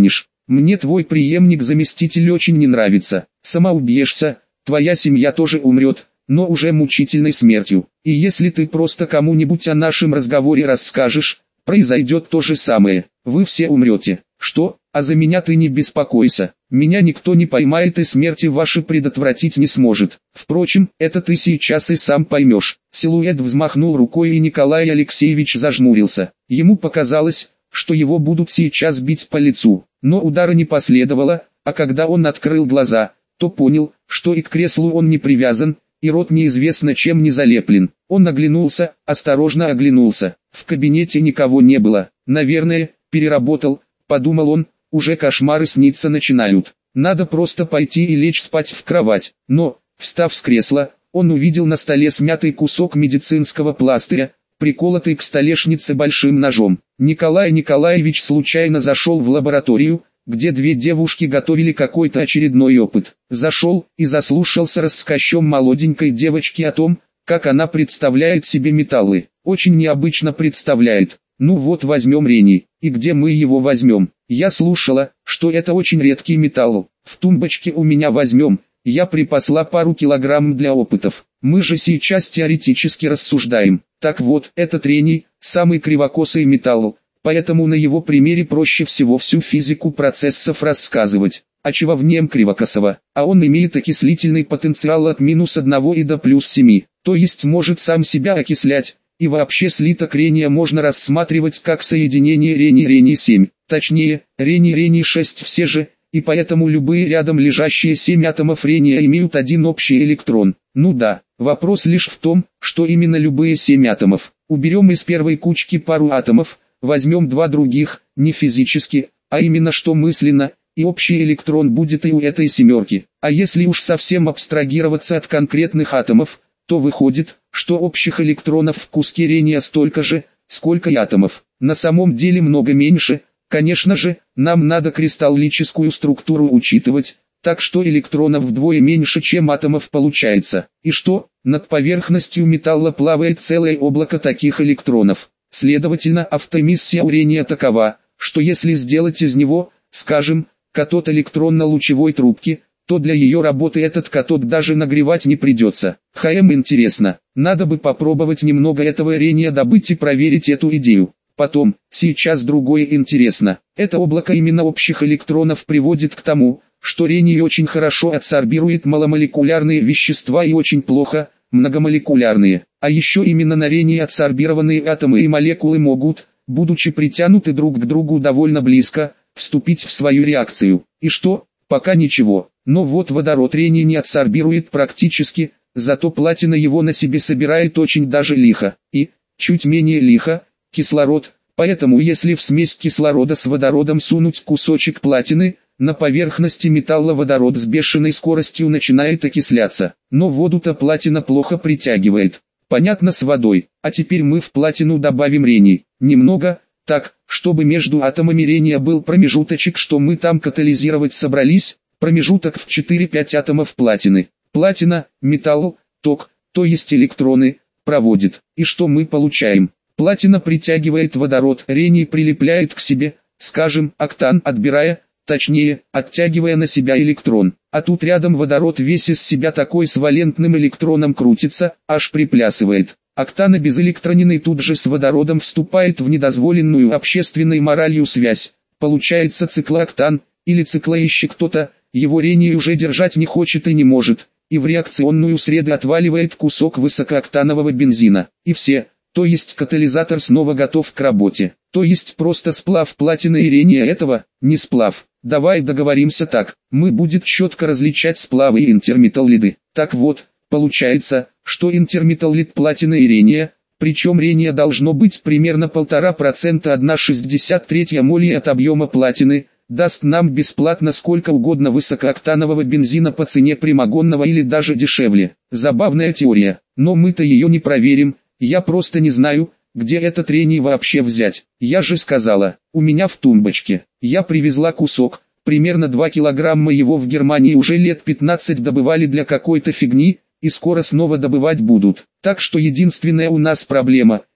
Мне твой преемник-заместитель очень не нравится. Сама убьешься, твоя семья тоже умрет, но уже мучительной смертью. И если ты просто кому-нибудь о нашем разговоре расскажешь, произойдет то же самое. Вы все умрете. Что? А за меня ты не беспокойся. Меня никто не поймает и смерти ваши предотвратить не сможет. Впрочем, это ты сейчас и сам поймешь. Силуэт взмахнул рукой, и Николай Алексеевич зажмурился. Ему показалось, что его будут сейчас бить по лицу. Но удара не последовало, а когда он открыл глаза, то понял, что и к креслу он не привязан, и рот неизвестно чем не залеплен. Он оглянулся, осторожно оглянулся. В кабинете никого не было. Наверное, переработал, подумал он, уже кошмары сниться начинают. Надо просто пойти и лечь спать в кровать. Но, встав с кресла, он увидел на столе смятый кусок медицинского пластыря, приколотый к столешнице большим ножом. Николай Николаевич случайно зашел в лабораторию, где две девушки готовили какой-то очередной опыт. Зашел и заслушался рассказом молоденькой девочки о том, как она представляет себе металлы. Очень необычно представляет. Ну вот возьмем рений, и где мы его возьмем? Я слушала, что это очень редкий металл. В тумбочке у меня возьмем, я припасла пару килограмм для опытов. Мы же сейчас теоретически рассуждаем. Так вот, этот рений, самый кривокосый металл, поэтому на его примере проще всего всю физику процессов рассказывать. А чего в нем кривокосого? А он имеет окислительный потенциал от минус одного и до плюс семи, то есть может сам себя окислять. И вообще слиток рения можно рассматривать как соединение рений-рений семь, точнее, рений-рений шесть все же, и поэтому любые рядом лежащие семь атомов рения имеют один общий электрон. Ну да, вопрос лишь в том, что именно любые семь атомов. Уберем из первой кучки пару атомов, возьмем два других, не физически, а именно что мысленно, и общий электрон будет и у этой семерки. А если уж совсем абстрагироваться от конкретных атомов, то выходит, что общих электронов в куске рения столько же, сколько и атомов. На самом деле много меньше. Конечно же, нам надо кристаллическую структуру учитывать, так что электронов вдвое меньше, чем атомов получается. И что? Над поверхностью металла плавает целое облако таких электронов. Следовательно, автоэмиссия у рения такова, что если сделать из него, скажем, катод электронно-лучевой трубки, то для ее работы этот катод даже нагревать не придется. Хм, интересно, надо бы попробовать немного этого рения добыть и проверить эту идею. Потом, сейчас другое интересно. Это облако именно общих электронов приводит к тому, что рений очень хорошо адсорбирует маломолекулярные вещества и очень плохо многомолекулярные. А еще именно на рении адсорбированные атомы и молекулы могут, будучи притянуты друг к другу довольно близко, вступить в свою реакцию. И что? Пока ничего. Но вот водород рений не адсорбирует практически, зато платина его на себе собирает очень даже лихо. И, чуть менее лихо, кислород. Поэтому если в смесь кислорода с водородом сунуть кусочек платины, на поверхности металла водород с бешеной скоростью начинает окисляться. Но воду-то платина плохо притягивает. Понятно с водой. А теперь мы в платину добавим рений. Немного, так, чтобы между атомами рения был промежуточек, что мы там катализировать собрались. Промежуток в четыре-пять атомов платины. Платина, металл, ток, то есть электроны, проводит. И что мы получаем? Платина притягивает водород, рений прилепляет к себе, скажем, октан, отбирая, точнее, оттягивая на себя электрон. А тут рядом водород весь из себя такой с валентным электроном крутится, аж приплясывает. Октан обезэлектроненный тут же с водородом вступает в недозволенную общественной моралью связь. Получается циклооктан, или циклоище кто-то, его рений уже держать не хочет и не может, и в реакционную среду отваливает кусок высокооктанового бензина. И все, то есть катализатор снова готов к работе. То есть просто сплав платины и рения этого, не сплав. Давай договоримся так, мы будет четко различать сплавы и интерметаллиды. Так вот, получается, что интерметаллид платины и рения, причем рения должно быть примерно полтора процента одна целая шестьдесят три сотых моли от объема платины, даст нам бесплатно сколько угодно высокооктанового бензина по цене прямогонного или даже дешевле. Забавная теория, но мы-то ее не проверим, я просто не знаю, где этот рений вообще взять. Я же сказала, у меня в тумбочке. Я привезла кусок, примерно два килограмма его в Германии уже лет пятнадцать добывали для какой-то фигни, и скоро снова добывать будут. Так что единственная у нас проблема,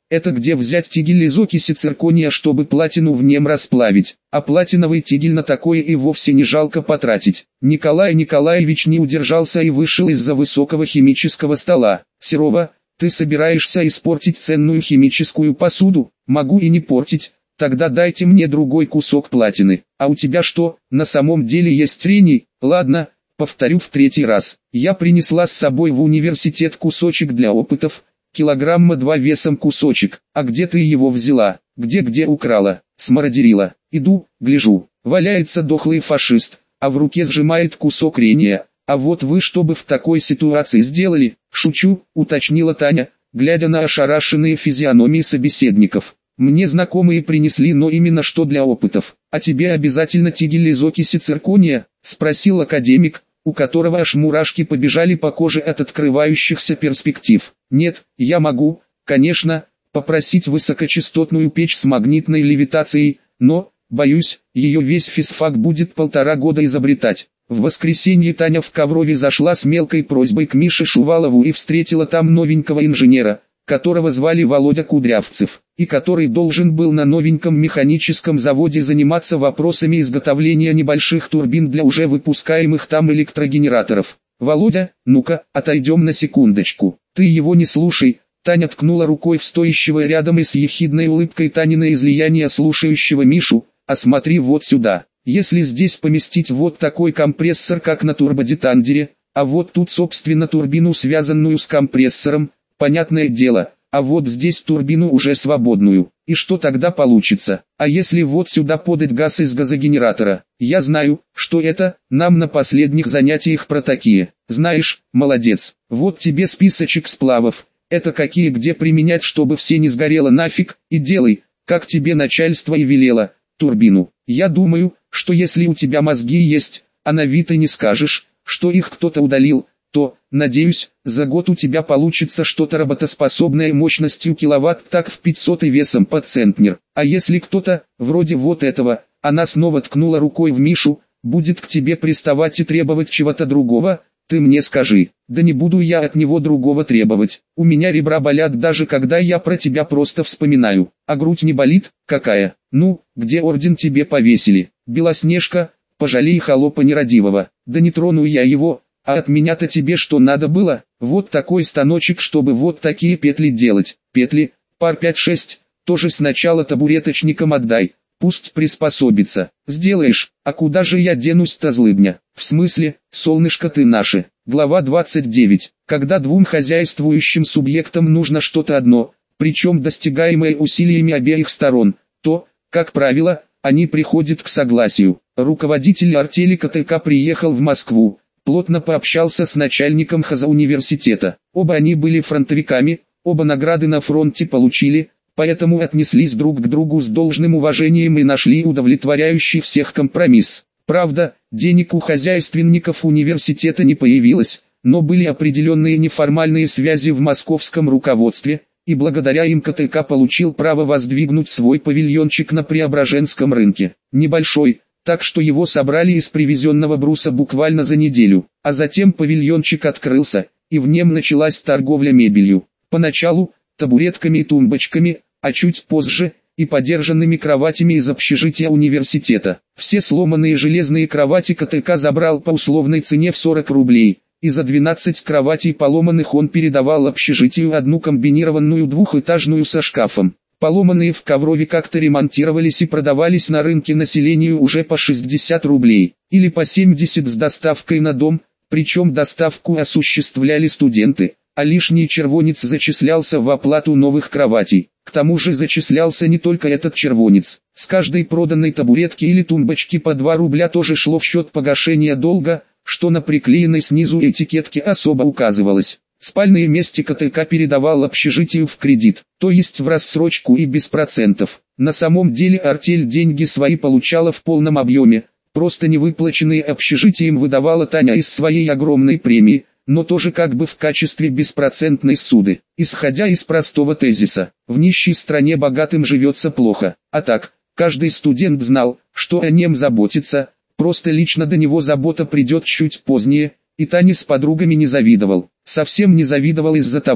это где взять тигель из окиси циркония, чтобы платину в нем расплавить, а платиновый тигель на такое и вовсе не жалко потратить. Николай Николаевич не удержался и вышел из-за высокого химического стола. Серова, ты собираешься испортить ценную химическую посуду? Могу и не портить, тогда дайте мне другой кусок платины. А у тебя что, на самом деле есть трений? Ладно, повторю в третий раз. Я принесла с собой в университет кусочек для опытов, килограмма два весом кусочек. А где ты его взяла? Где-где украла? Смародерила. Иду, гляжу, валяется дохлый фашист, а в руке сжимает кусок рения. А вот вы что бы в такой ситуации сделали? Шучу, уточнила Таня, глядя на ошарашенные физиономии собеседников. Мне знакомые принесли, но именно что для опытов. А тебе обязательно тигель из окиси циркония? Спросил академик, у которого аж мурашки побежали по коже от открывающихся перспектив. Нет, я могу, конечно, попросить высокочастотную печь с магнитной левитацией, но, боюсь, ее весь физфак будет полтора года изобретать. В воскресенье Таня в Коврове зашла с мелкой просьбой к Мише Шувалову и встретила там новенького инженера, которого звали Володя Кудрявцев, и который должен был на новеньком механическом заводе заниматься вопросами изготовления небольших турбин для уже выпускаемых там электрогенераторов. «Володя, ну-ка, отойдем на секундочку, ты его не слушай», Таня ткнула рукой в стоящего рядом и с ехидной улыбкой Танина излияние слушающего Мишу, «а смотри вот сюда. Если здесь поместить вот такой компрессор, как на турбодетандере, а вот тут собственно турбину, связанную с компрессором, понятное дело, а вот здесь турбину уже свободную, и что тогда получится? А если вот сюда подать газ из газогенератора? Я знаю, что это, нам на последних занятиях про такие. Знаешь, молодец, вот тебе списочек сплавов, это какие где применять, чтобы все не сгорело нафиг, и делай, как тебе начальство и велело, турбину. Я думаю, что если у тебя мозги есть, а на вид и не скажешь, что их кто-то удалил, то, надеюсь, за год у тебя получится что-то работоспособное мощностью киловатт так в пятьсот и весом под центнер. А если кто-то, вроде вот этого, она снова ткнула рукой в Мишу, будет к тебе приставать и требовать чего-то другого, ты мне скажи. Да не буду я от него другого требовать. У меня ребра болят даже когда я про тебя просто вспоминаю. А грудь не болит? Какая? Ну, где орден тебе повесили? Белоснежка, пожалей холопа нерадивого. Да не трону я его. А от меня-то тебе что надо было? Вот такой станочек, чтобы вот такие петли делать. Петли, пар пять-шесть, тоже сначала табуреточникам отдай, пусть приспособится. Сделаешь, а куда же я денусь-то, злыдня? В смысле, солнышко ты наше. Глава двадцать девять. Когда двум хозяйствующим субъектам нужно что-то одно, причем достигаемое усилиями обеих сторон, то, как правило, они приходят к согласию. Руководитель артели КТК приехал в Москву, плотно пообщался с начальником хозуниверситета. Оба они были фронтовиками, оба награды на фронте получили, поэтому отнеслись друг к другу с должным уважением и нашли удовлетворяющий всех компромисс. Правда, денег у хозяйственников университета не появилось, но были определенные неформальные связи в московском руководстве, и благодаря им КТК получил право воздвигнуть свой павильончик на Преображенском рынке. Небольшой, так что его собрали из привезенного бруса буквально за неделю, а затем павильончик открылся, и в нем началась торговля мебелью. Поначалу, табуретками и тумбочками, а чуть позже, и подержанными кроватями из общежития университета. Все сломанные железные кровати КТК забрал по условной цене в сорок рублей, и за двенадцать кроватей поломанных он передавал общежитию одну комбинированную двухэтажную со шкафом. Поломанные в Коврове как-то ремонтировались и продавались на рынке населению уже по шестьдесят рублей, или по семьдесят с доставкой на дом, причем доставку осуществляли студенты, а лишний червонец зачислялся в оплату новых кроватей. К тому же зачислялся не только этот червонец, с каждой проданной табуретки или тумбочки по два рубля тоже шло в счет погашения долга, что на приклеенной снизу этикетке особо указывалось. Спальные места КТК передавал общежитию в кредит, то есть в рассрочку и без процентов. На самом деле артель деньги свои получала в полном объеме, просто невыплаченные общежитием выдавала Таня из своей огромной премии, но тоже как бы в качестве беспроцентной ссуды. Исходя из простого тезиса, в нищей стране богатым живется плохо, а так, каждый студент знал, что о нем заботится, просто лично до него забота придет чуть позднее, и Таня с подругами не завидовал. Совсем не завидовал из-за того,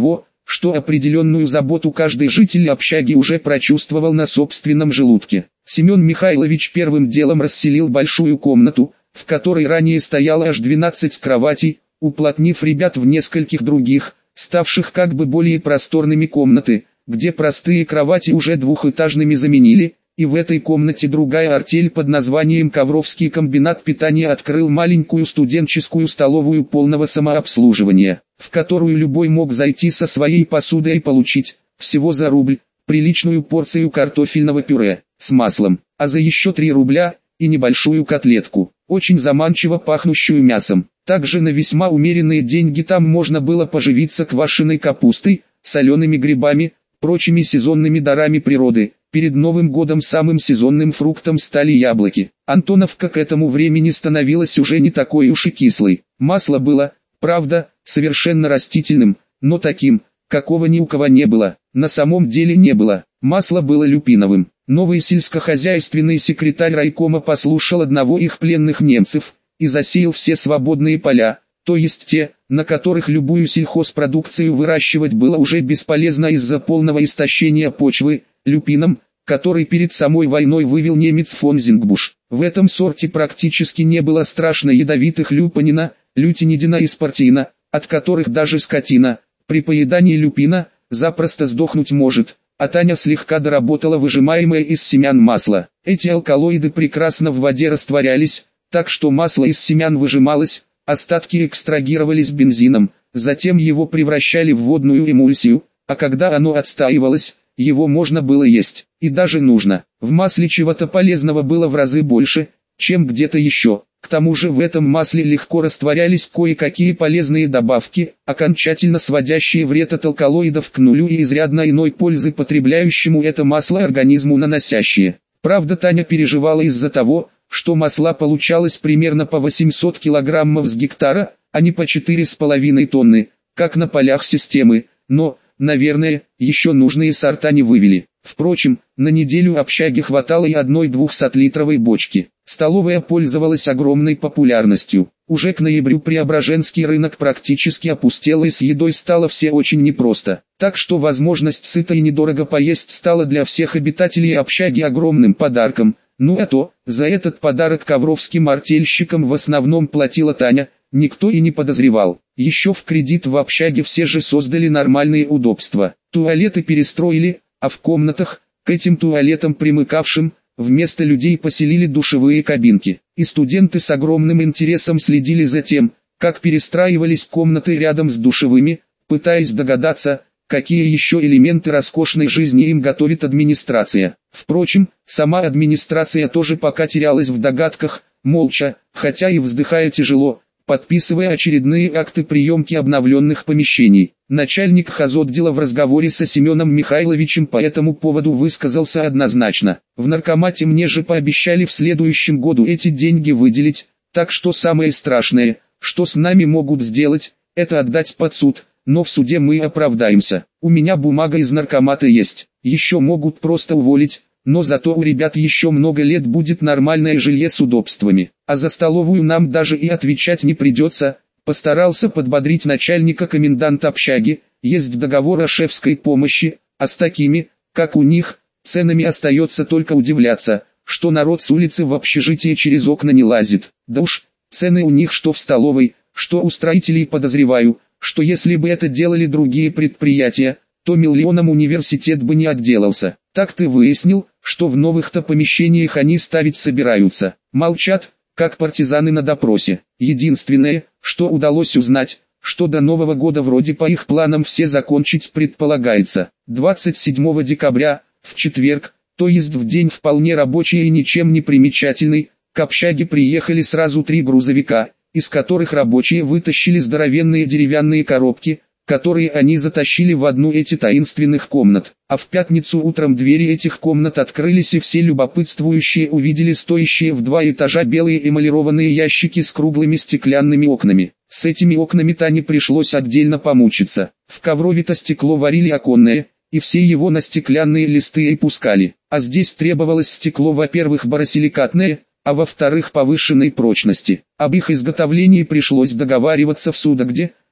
что определенную заботу каждый житель общаги уже прочувствовал на собственном желудке. Семен Михайлович первым делом расселил большую комнату, в которой ранее стояло аж двенадцать кроватей, уплотнив ребят в нескольких других, ставших как бы более просторными комнаты, где простые кровати уже двухэтажными заменили, и в этой комнате другая артель под названием Ковровский комбинат питания открыл маленькую студенческую столовую полного самообслуживания, в которую любой мог зайти со своей посудой и получить, всего за рубль, приличную порцию картофельного пюре, с маслом, а за еще три рубля, и небольшую котлетку, очень заманчиво пахнущую мясом. Также на весьма умеренные деньги там можно было поживиться квашеной капустой, солеными грибами, прочими сезонными дарами природы. Перед Новым годом самым сезонным фруктом стали яблоки. Антоновка к этому времени становилась уже не такой уж и кислой. Масло было, правда, совершенно растительным, но таким, какого ни у кого не было. На самом деле не было. Масло было люпиновым. Новый сельскохозяйственный секретарь райкома послушал одного их пленных немцев и засеял все свободные поля, то есть те, на которых любую сельхозпродукцию выращивать было уже бесполезно из-за полного истощения почвы, люпином, который перед самой войной вывел немец фон Зингбуш. В этом сорте практически не было страшно ядовитых люпанина, лютинидина и спартина, от которых даже скотина, при поедании люпина, запросто сдохнуть может, а Таня слегка доработала выжимаемое из семян масло. Эти алкалоиды прекрасно в воде растворялись, так что масло из семян выжималось, остатки экстрагировались бензином, затем его превращали в водную эмульсию, а когда оно отстаивалось, его можно было есть, и даже нужно. В масле чего-то полезного было в разы больше, чем где-то еще. К тому же в этом масле легко растворялись кое-какие полезные добавки, окончательно сводящие вред от алкалоидов к нулю и изрядно иной пользы потребляющему это масло организму наносящие. Правда, Таня переживала из-за того, что масла получалось примерно по восемьсот килограммов с гектара, а не по четыре с половиной тонны, как на полях системы, но, наверное, еще нужные сорта не вывели. Впрочем, на неделю общаге хватало и одной двухсотлитровой бочки. Столовая пользовалась огромной популярностью. Уже к ноябрю Преображенский рынок практически опустел и с едой стало все очень непросто. Так что возможность сыто и недорого поесть стала для всех обитателей общаги огромным подарком. Ну а то, за этот подарок ковровским артельщикам в основном платила Таня, никто и не подозревал. Еще в кредит в общаге все же создали нормальные удобства. Туалеты перестроили, а в комнатах, к этим туалетам примыкавшим, вместо людей поселили душевые кабинки. И студенты с огромным интересом следили за тем, как перестраивались комнаты рядом с душевыми, пытаясь догадаться, какие еще элементы роскошной жизни им готовит администрация. Впрочем, сама администрация тоже пока терялась в догадках, молча, хотя и вздыхая тяжело, подписывая очередные акты приемки обновленных помещений. Начальник хозотдела в разговоре со Семеном Михайловичем по этому поводу высказался однозначно. В наркомате мне же пообещали в следующем году эти деньги выделить, так что самое страшное, что с нами могут сделать, это отдать под суд, но в суде мы оправдаемся. У меня бумага из наркомата есть, еще могут просто уволить, но зато у ребят еще много лет будет нормальное жилье с удобствами, а за столовую нам даже и отвечать не придется. Постарался подбодрить начальника комендант общаги, есть договор о шефской помощи, а с такими, как у них, ценами остается только удивляться, что народ с улицы в общежитие через окна не лазит. Да уж, цены у них что в столовой, что у строителей, подозреваю, что если бы это делали другие предприятия, то миллионом университет бы не отделался. Так ты выяснил, что в новых-то помещениях они ставить собираются. Молчат, как партизаны на допросе. Единственное, что удалось узнать, что до Нового года вроде по их планам все закончить предполагается. двадцать седьмого декабря, в четверг, то есть в день вполне рабочий и ничем не примечательный, к общаге приехали сразу три грузовика, из которых рабочие вытащили здоровенные деревянные коробки, которые они затащили в одну эти таинственных комнат. А в пятницу утром двери этих комнат открылись и все любопытствующие увидели стоящие в два этажа белые эмалированные ящики с круглыми стеклянными окнами. С этими окнами Тане пришлось отдельно помучиться. В Коврове-то стекло варили оконное, и все его на стеклянные листы и пускали. А здесь требовалось стекло, во-первых, боросиликатное, а во-вторых, повышенной прочности. Об их изготовлении пришлось договариваться в Судогде,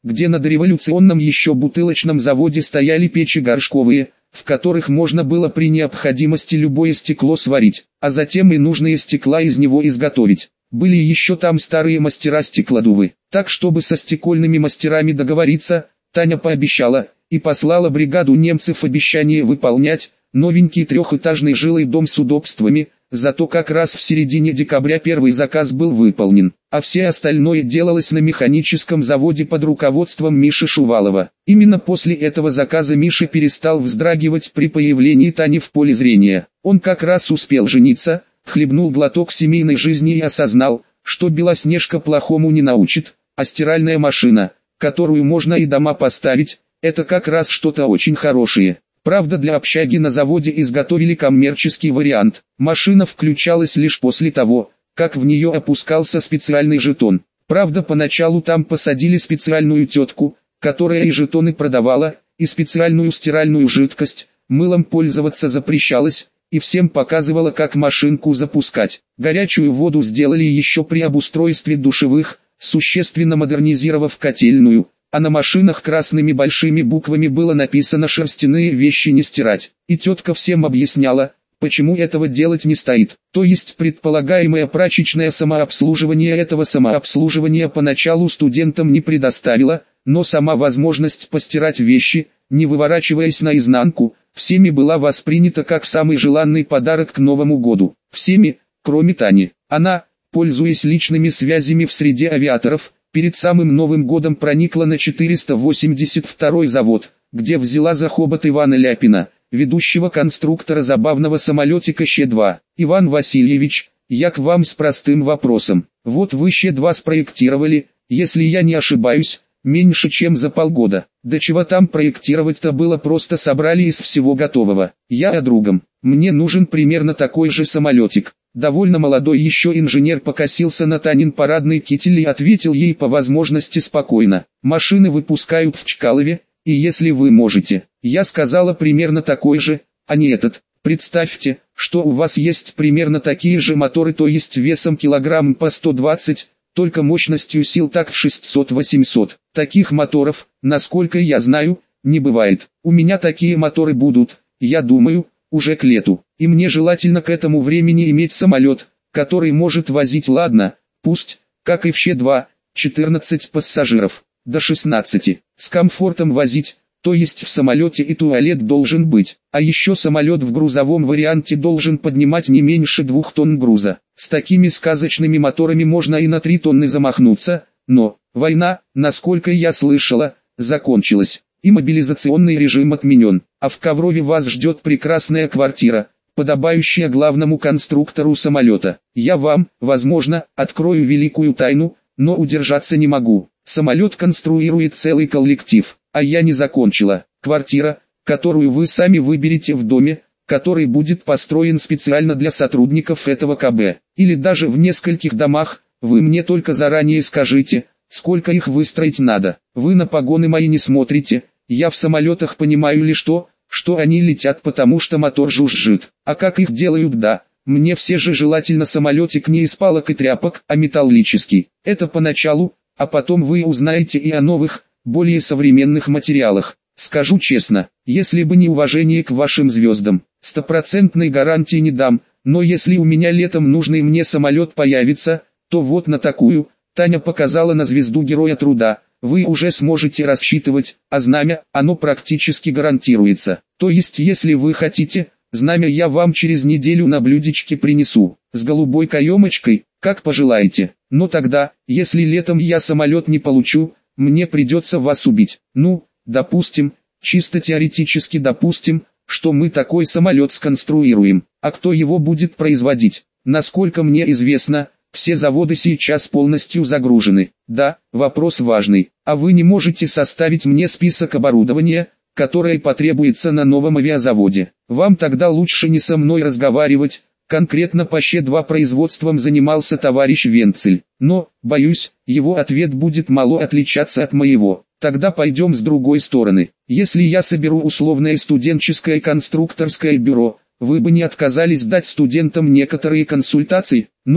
где на дореволюционном еще бутылочном заводе стояли печи горшковые, в которых можно было при необходимости любое стекло сварить, а затем и нужные стекла из него изготовить. Были еще там старые мастера-стеклодувы. Так, чтобы со стекольными мастерами договориться, Таня пообещала и послала бригаду немцев обещание выполнять, новенький трехэтажный жилой дом с удобствами, зато как раз в середине декабря первый заказ был выполнен, а все остальное делалось на механическом заводе под руководством Миши Шувалова. Именно после этого заказа Миша перестал вздрагивать при появлении Тани в поле зрения. Он как раз успел жениться, хлебнул глоток семейной жизни и осознал, что Белоснежка плохому не научит, а стиральная машина, которую можно и дома поставить, это как раз что-то очень хорошее. Правда, для общаги на заводе изготовили коммерческий вариант. Машина включалась лишь после того, как в нее опускался специальный жетон. Правда, поначалу там посадили специальную тетку, которая и жетоны продавала, и специальную стиральную жидкость, мылом пользоваться запрещалось, и всем показывала, как машинку запускать. Горячую воду сделали еще при обустройстве душевых, существенно модернизировав котельную, а на машинах красными большими буквами было написано «шерстяные вещи не стирать». И тетка всем объясняла, почему этого делать не стоит. То есть предполагаемое прачечное самообслуживание этого самообслуживания поначалу студентам не предоставила, но сама возможность постирать вещи, не выворачиваясь наизнанку, всеми была воспринята как самый желанный подарок к Новому году. Всеми, кроме Тани. Она, пользуясь личными связями в среде авиаторов, перед самым Новым годом проникла на четыреста восемьдесят второй завод, где взяла за хобот Ивана Ляпина, ведущего конструктора забавного самолетика Щ два. «Иван Васильевич, я к вам с простым вопросом. Вот вы Щ два спроектировали, если я не ошибаюсь, меньше чем за полгода. Да чего там проектировать-то было, просто собрали из всего готового. Я о другом. Мне нужен примерно такой же самолетик». Довольно молодой еще инженер покосился на Танин парадный китель и ответил ей по возможности спокойно: «Машины выпускают в Чкалове, и если вы можете, я сказала примерно такой же, а не этот. Представьте, что у вас есть примерно такие же моторы, то есть весом килограмм по сто двадцать, только мощностью сил так в шестьсот-восемьсот. Таких моторов, насколько я знаю, не бывает. У меня такие моторы будут, я думаю, уже к лету, и мне желательно к этому времени иметь самолет, который может возить, ладно, пусть, как и в Щ два, четырнадцать пассажиров, до шестнадцати, с комфортом возить, то есть в самолете и туалет должен быть, а еще самолет в грузовом варианте должен поднимать не меньше двух тонн груза. С такими сказочными моторами можно и на три тонны замахнуться, но война, насколько я слышала, закончилась, и мобилизационный режим отменен, а в Коврове вас ждет прекрасная квартира, подобающая главному конструктору самолета. Я вам, возможно, открою великую тайну, но удержаться не могу. Самолет конструирует целый коллектив, а я не закончила. Квартира, которую вы сами выберете в доме, который будет построен специально для сотрудников этого ка бэ, или даже в нескольких домах, вы мне только заранее скажите, сколько их выстроить надо. Вы на погоны мои не смотрите, я в самолетах понимаю лишь то, что они летят, потому что мотор жужжит. А как их делают, да, мне все же желательно самолетик не из палок и тряпок, а металлический. Это поначалу, а потом вы узнаете и о новых, более современных материалах. Скажу честно, если бы не уважение к вашим звездам, стопроцентной гарантии не дам, но если у меня летом нужный мне самолет появится, то вот на такую, Таня показала на звезду Героя Труда, вы уже сможете рассчитывать, а знамя, оно практически гарантируется. То есть если вы хотите, знамя я вам через неделю на блюдечке принесу, с голубой каемочкой, как пожелаете. Но тогда, если летом я самолет не получу, мне придется вас убить. Ну, допустим, чисто теоретически допустим, что мы такой самолет сконструируем. А кто его будет производить? Насколько мне известно, все заводы сейчас полностью загружены. Да, вопрос важный. А вы не можете составить мне список оборудования, которое потребуется на новом авиазаводе? Вам тогда лучше не со мной разговаривать. Конкретно по Щ два производством занимался товарищ Венцель. Но, боюсь, его ответ будет мало отличаться от моего. Тогда пойдем с другой стороны. Если я соберу условное студенческое конструкторское бюро, вы бы не отказались дать студентам некоторые консультации? Ну,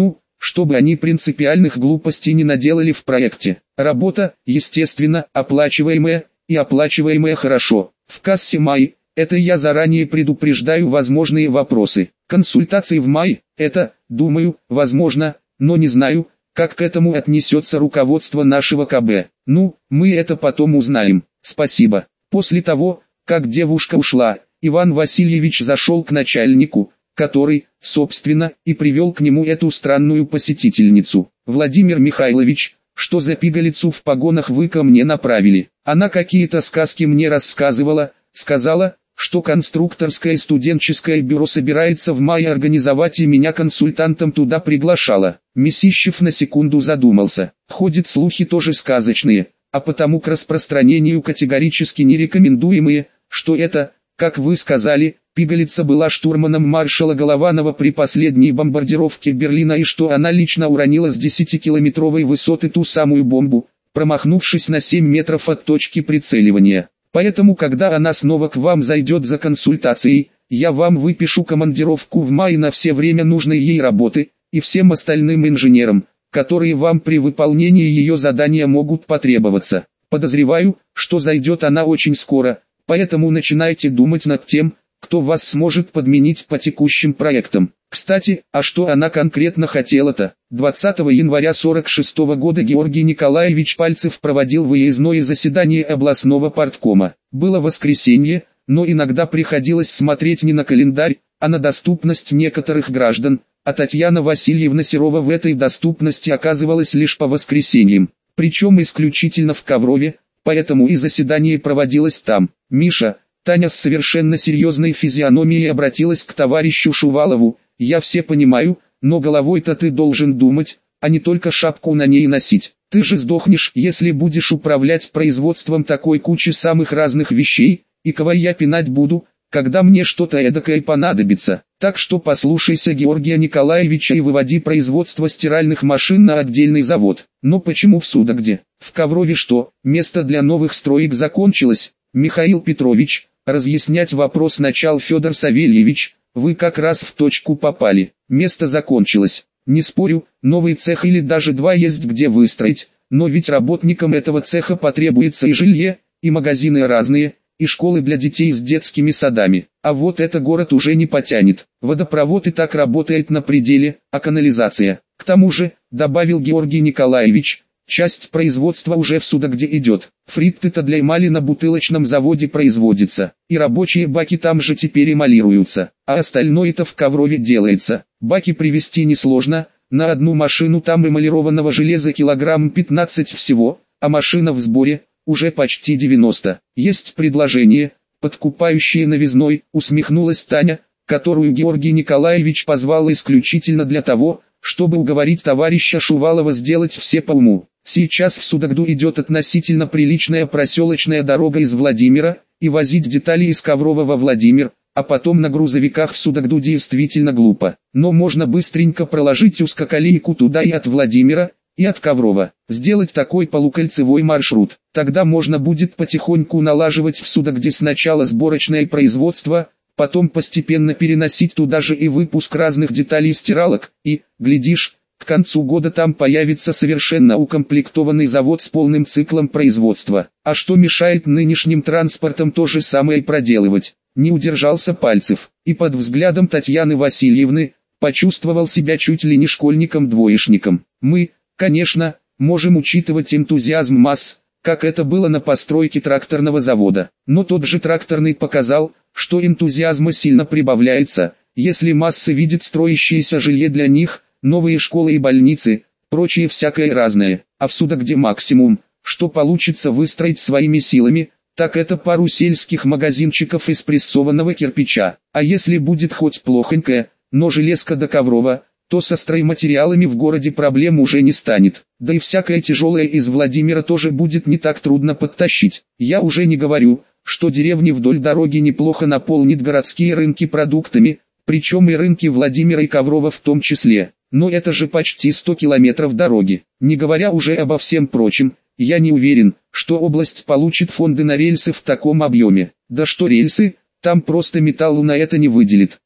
чтобы они принципиальных глупостей не наделали в проекте. Работа, естественно, оплачиваемая, и оплачиваемая хорошо. В кассе май, это я заранее предупреждаю возможные вопросы. Консультации в май, это, думаю, возможно, но не знаю, как к этому отнесется руководство нашего ка бэ. Ну, мы это потом узнаем. Спасибо. После того, как девушка ушла, Иван Васильевич зашел к начальнику, который, собственно, и привел к нему эту странную посетительницу. «Владимир Михайлович, что за пигалицу в погонах вы ко мне направили? Она какие-то сказки мне рассказывала, сказала, что конструкторское студенческое бюро собирается в мае организовать и меня консультантом туда приглашала». Месищев на секунду задумался. Ходят слухи тоже сказочные, а потому к распространению категорически не рекомендуемые, что это, как вы сказали, пигалица была штурманом маршала Голованова при последней бомбардировке Берлина и что она лично уронила с десятикилометровой высоты ту самую бомбу, промахнувшись на семь метров от точки прицеливания. Поэтому когда она снова к вам зайдет за консультацией, я вам выпишу командировку в мае на все время нужной ей работы, и всем остальным инженерам, которые вам при выполнении ее задания могут потребоваться. Подозреваю, что зайдет она очень скоро, поэтому начинайте думать над тем, кто вас сможет подменить по текущим проектам. Кстати, а что она конкретно хотела-то? двадцатого января сорок шестого года Георгий Николаевич Пальцев проводил выездное заседание областного парткома. Было воскресенье, но иногда приходилось смотреть не на календарь, а на доступность некоторых граждан, а Татьяна Васильевна Серова в этой доступности оказывалась лишь по воскресеньям, причем исключительно в Коврове, поэтому и заседание проводилось там. «Миша», Таня с совершенно серьезной физиономией обратилась к товарищу Шувалову, «я все понимаю, но головой-то ты должен думать, а не только шапку на ней носить. Ты же сдохнешь, если будешь управлять производством такой кучи самых разных вещей, и кого я пинать буду, когда мне что-то эдакое понадобится. Так что послушайся Георгия Николаевича и выводи производство стиральных машин на отдельный завод». «Но почему в Судогде? В Коврове что, место для новых строек закончилось?» «Михаил Петрович», разъяснять вопрос начал Федор Савельевич, «вы как раз в точку попали. Место закончилось. Не спорю, новый цех или даже два есть где выстроить, но ведь работникам этого цеха потребуется и жилье, и магазины разные, и школы для детей с детскими садами. А вот это город уже не потянет. Водопровод и так работает на пределе, а канализация. К тому же», добавил Георгий Николаевич, «часть производства уже в Судогде идет. Фритты-то для эмали на бутылочном заводе производится, и рабочие баки там же теперь эмалируются, а остальное-то в Коврове делается. Баки привезти несложно, на одну машину там эмалированного железа килограмм пятнадцать всего, а машина в сборе, уже почти девяносто. Есть предложение, подкупающее новизной», усмехнулась Таня, которую Георгий Николаевич позвал исключительно для того, чтобы уговорить товарища Шувалова сделать все по уму. «Сейчас в Судогду идет относительно приличная проселочная дорога из Владимира, и возить детали из Коврова во Владимир, а потом на грузовиках в Судогду действительно глупо. Но можно быстренько проложить узкоколейку туда и от Владимира, и от Коврова. Сделать такой полукольцевой маршрут. Тогда можно будет потихоньку налаживать в Судогде сначала сборочное производство, потом постепенно переносить туда же и выпуск разных деталей стиралок, и, глядишь, к концу года там появится совершенно укомплектованный завод с полным циклом производства. А что мешает нынешним транспортом то же самое проделывать?» Не удержался Пальцев, и под взглядом Татьяны Васильевны, почувствовал себя чуть ли не школьником-двоечником. «Мы, конечно, можем учитывать энтузиазм масс, как это было на постройке тракторного завода, но тот же тракторный показал, что энтузиазма сильно прибавляется, если массы видят строящееся жилье для них, новые школы и больницы, прочее всякое разное, а в Судогде максимум, что получится выстроить своими силами, так это пару сельских магазинчиков из прессованного кирпича, а если будет хоть плохонькая, но железка до Коврова, то со стройматериалами в городе проблем уже не станет, да и всякое тяжелое из Владимира тоже будет не так трудно подтащить. Я уже не говорю, что деревни вдоль дороги неплохо наполнит городские рынки продуктами, причем и рынки Владимира и Коврова в том числе. Но это же почти сто километров дороги. Не говоря уже обо всем прочем, я не уверен, что область получит фонды на рельсы в таком объеме. Да что рельсы, там просто металлу на это не выделит.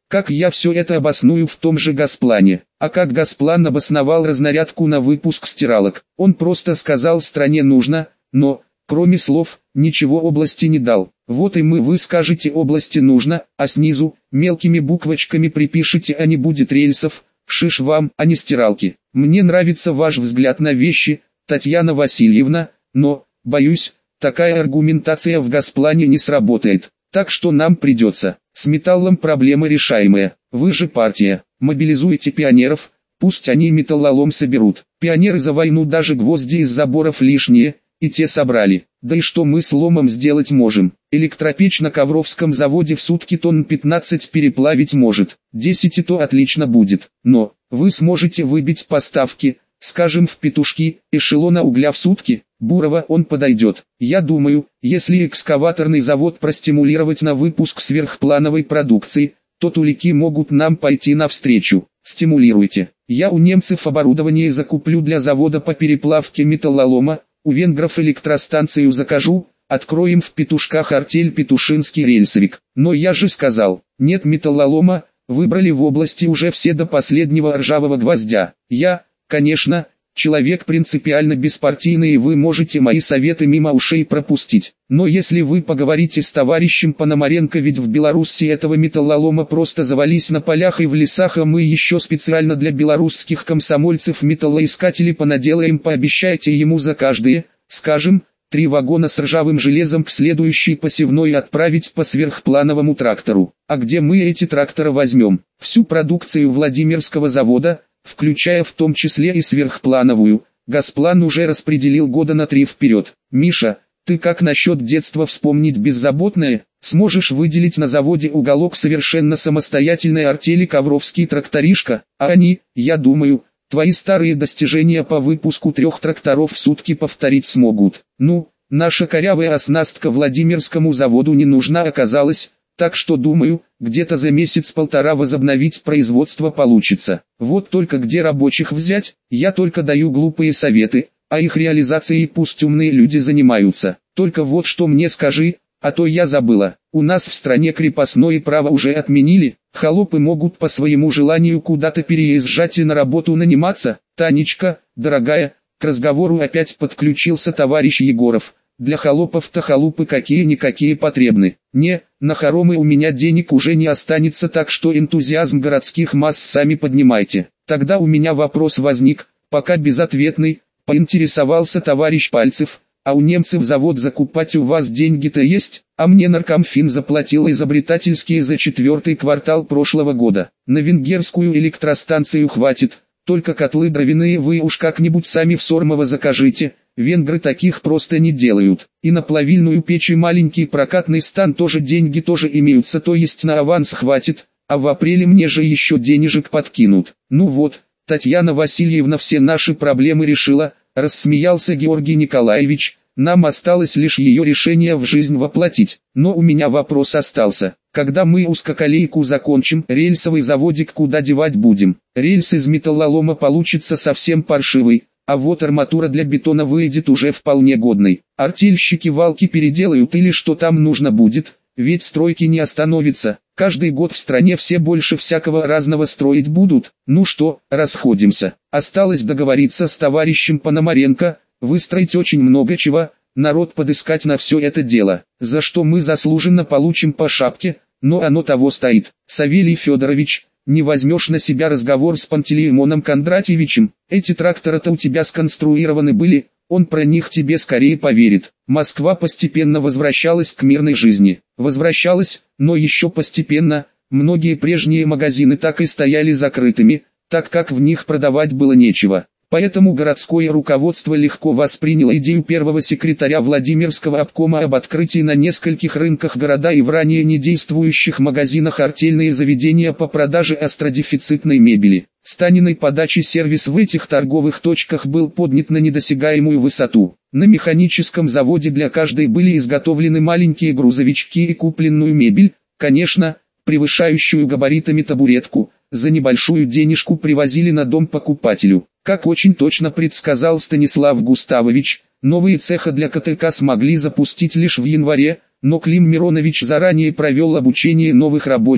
Как я все это обосную в том же Госплане? А как Госплан обосновал разнарядку на выпуск стиралок? Он просто сказал стране нужно, но, кроме слов, ничего области не дал. Вот и мы вы скажете области нужно, а снизу, мелкими буквочками припишите а не будет рельсов, шиш вам, а не стиралки. Мне нравится ваш взгляд на вещи, Татьяна Васильевна, но, боюсь, такая аргументация в Госплане не сработает. Так что нам придется. С металлом проблема решаемая. Вы же партия. Мобилизуйте пионеров, пусть они металлолом соберут. Пионеры за войну даже гвозди из заборов лишние, и те собрали. Да и что мы с ломом сделать можем? Электропечь на Ковровском заводе в сутки тонн пятнадцать переплавить может. десять и то отлично будет. Но, вы сможете выбить поставки, скажем в петушки, эшелона угля в сутки? Бурова он подойдет. Я думаю, если экскаваторный завод простимулировать на выпуск сверхплановой продукции, то тулики могут нам пойти навстречу. Стимулируйте. Я у немцев оборудование закуплю для завода по переплавке металлолома, у венгров электростанцию закажу, откроем в Петушках артель Петушинский рельсовик. Но я же сказал, нет металлолома, выбрали в области уже все до последнего ржавого гвоздя. Я, конечно, человек принципиально беспартийный, и вы можете мои советы мимо ушей пропустить. Но если вы поговорите с товарищем Пономаренко, ведь в Беларуси этого металлолома просто завались на полях и в лесах, а мы еще специально для белорусских комсомольцев металлоискатели понаделаем, пообещайте ему за каждые, скажем, три вагона с ржавым железом к следующей посевной отправить по сверхплановому трактору. А где мы эти трактора возьмем? Всю продукцию Владимирского завода, включая в том числе и сверхплановую, Госплан уже распределил года на три вперед. Миша, ты как насчет детства вспомнить беззаботное? Сможешь выделить на заводе уголок совершенно самостоятельной артели Ковровский тракторишка? А они, я думаю, твои старые достижения по выпуску трех тракторов в сутки повторить смогут. Ну, наша корявая оснастка Владимирскому заводу не нужна оказалась, так что думаю, где-то за месяц-полтора возобновить производство получится. Вот только где рабочих взять? Я только даю глупые советы, а их реализацией пусть умные люди занимаются. Только вот что мне скажи, а то я забыла. У нас в стране крепостное право уже отменили, холопы могут по своему желанию куда-то переезжать и на работу наниматься. Танечка, дорогая, к разговору опять подключился товарищ Егоров. Для холопов-то холопы какие-никакие потребны. Не, на хоромы у меня денег уже не останется, так что энтузиазм городских масс сами поднимайте. Тогда у меня вопрос возник, пока безответный, поинтересовался товарищ Пальцев, а у немцев завод закупать у вас деньги-то есть? А мне наркомфин заплатил изобретательские за четвертый квартал прошлого года. На венгерскую электростанцию хватит, только котлы дровяные вы уж как-нибудь сами в Сормово закажите. Венгры таких просто не делают. И на плавильную печь и маленький прокатный стан тоже деньги тоже имеются, то есть на аванс хватит, а в апреле мне же еще денежек подкинут. Ну вот, Татьяна Васильевна все наши проблемы решила, рассмеялся Георгий Николаевич, нам осталось лишь ее решение в жизнь воплотить. Но у меня вопрос остался, когда мы узкоколейку закончим, рельсовый заводик куда девать будем? Рельс из металлолома получится совсем паршивый. А вот арматура для бетона выйдет уже вполне годной. Артельщики валки переделают или что там нужно будет, ведь стройки не остановится. Каждый год в стране все больше всякого разного строить будут. Ну что, расходимся. Осталось договориться с товарищем Пономаренко, выстроить очень много чего, народ подыскать на все это дело, за что мы заслуженно получим по шапке, но оно того стоит. Савелий Федорович, не возьмешь на себя разговор с Пантелеймоном Кондратьевичем, эти трактора-то у тебя сконструированы были, он про них тебе скорее поверит. Москва постепенно возвращалась к мирной жизни. Возвращалась, но еще постепенно, многие прежние магазины так и стояли закрытыми, так как в них продавать было нечего. Поэтому городское руководство легко восприняло идею первого секретаря Владимирского обкома об открытии на нескольких рынках города и в ранее недействующих магазинах артельные заведения по продаже остродефицитной мебели. С Таниной подачи сервис в этих торговых точках был поднят на недосягаемую высоту. На механическом заводе для каждой были изготовлены маленькие грузовички и купленную мебель, конечно, превышающую габаритами табуретку, за небольшую денежку привозили на дом покупателю. Как очень точно предсказал Станислав Густавович, новые цеха для КТК смогли запустить лишь в январе, но Клим Миронович заранее провел обучение новых рабочих,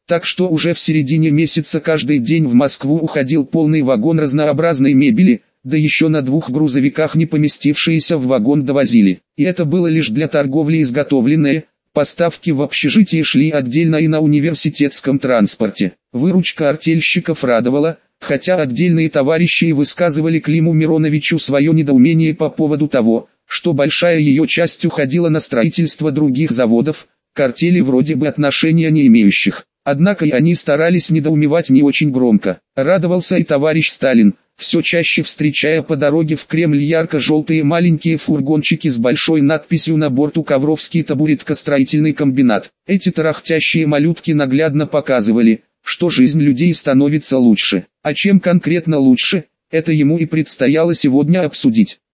Так что уже в середине месяца каждый день в Москву уходил полный вагон разнообразной мебели, да еще на двух грузовиках не поместившиеся в вагон довозили. И это было лишь для торговли изготовленное, поставки в общежитие шли отдельно и на университетском транспорте. Выручка артельщиков радовала, хотя отдельные товарищи и высказывали Климу Мироновичу свое недоумение по поводу того, что большая ее часть уходила на строительство других заводов, к артели вроде бы отношения не имеющих. Однако и они старались недоумевать не очень громко. Радовался и товарищ Сталин, все чаще встречая по дороге в Кремль ярко-желтые маленькие фургончики с большой надписью на борту «Ковровский табуреткостроительный комбинат». Эти тарахтящие малютки наглядно показывали, что жизнь людей становится лучше. А чем конкретно лучше, это ему и предстояло сегодня обсудить.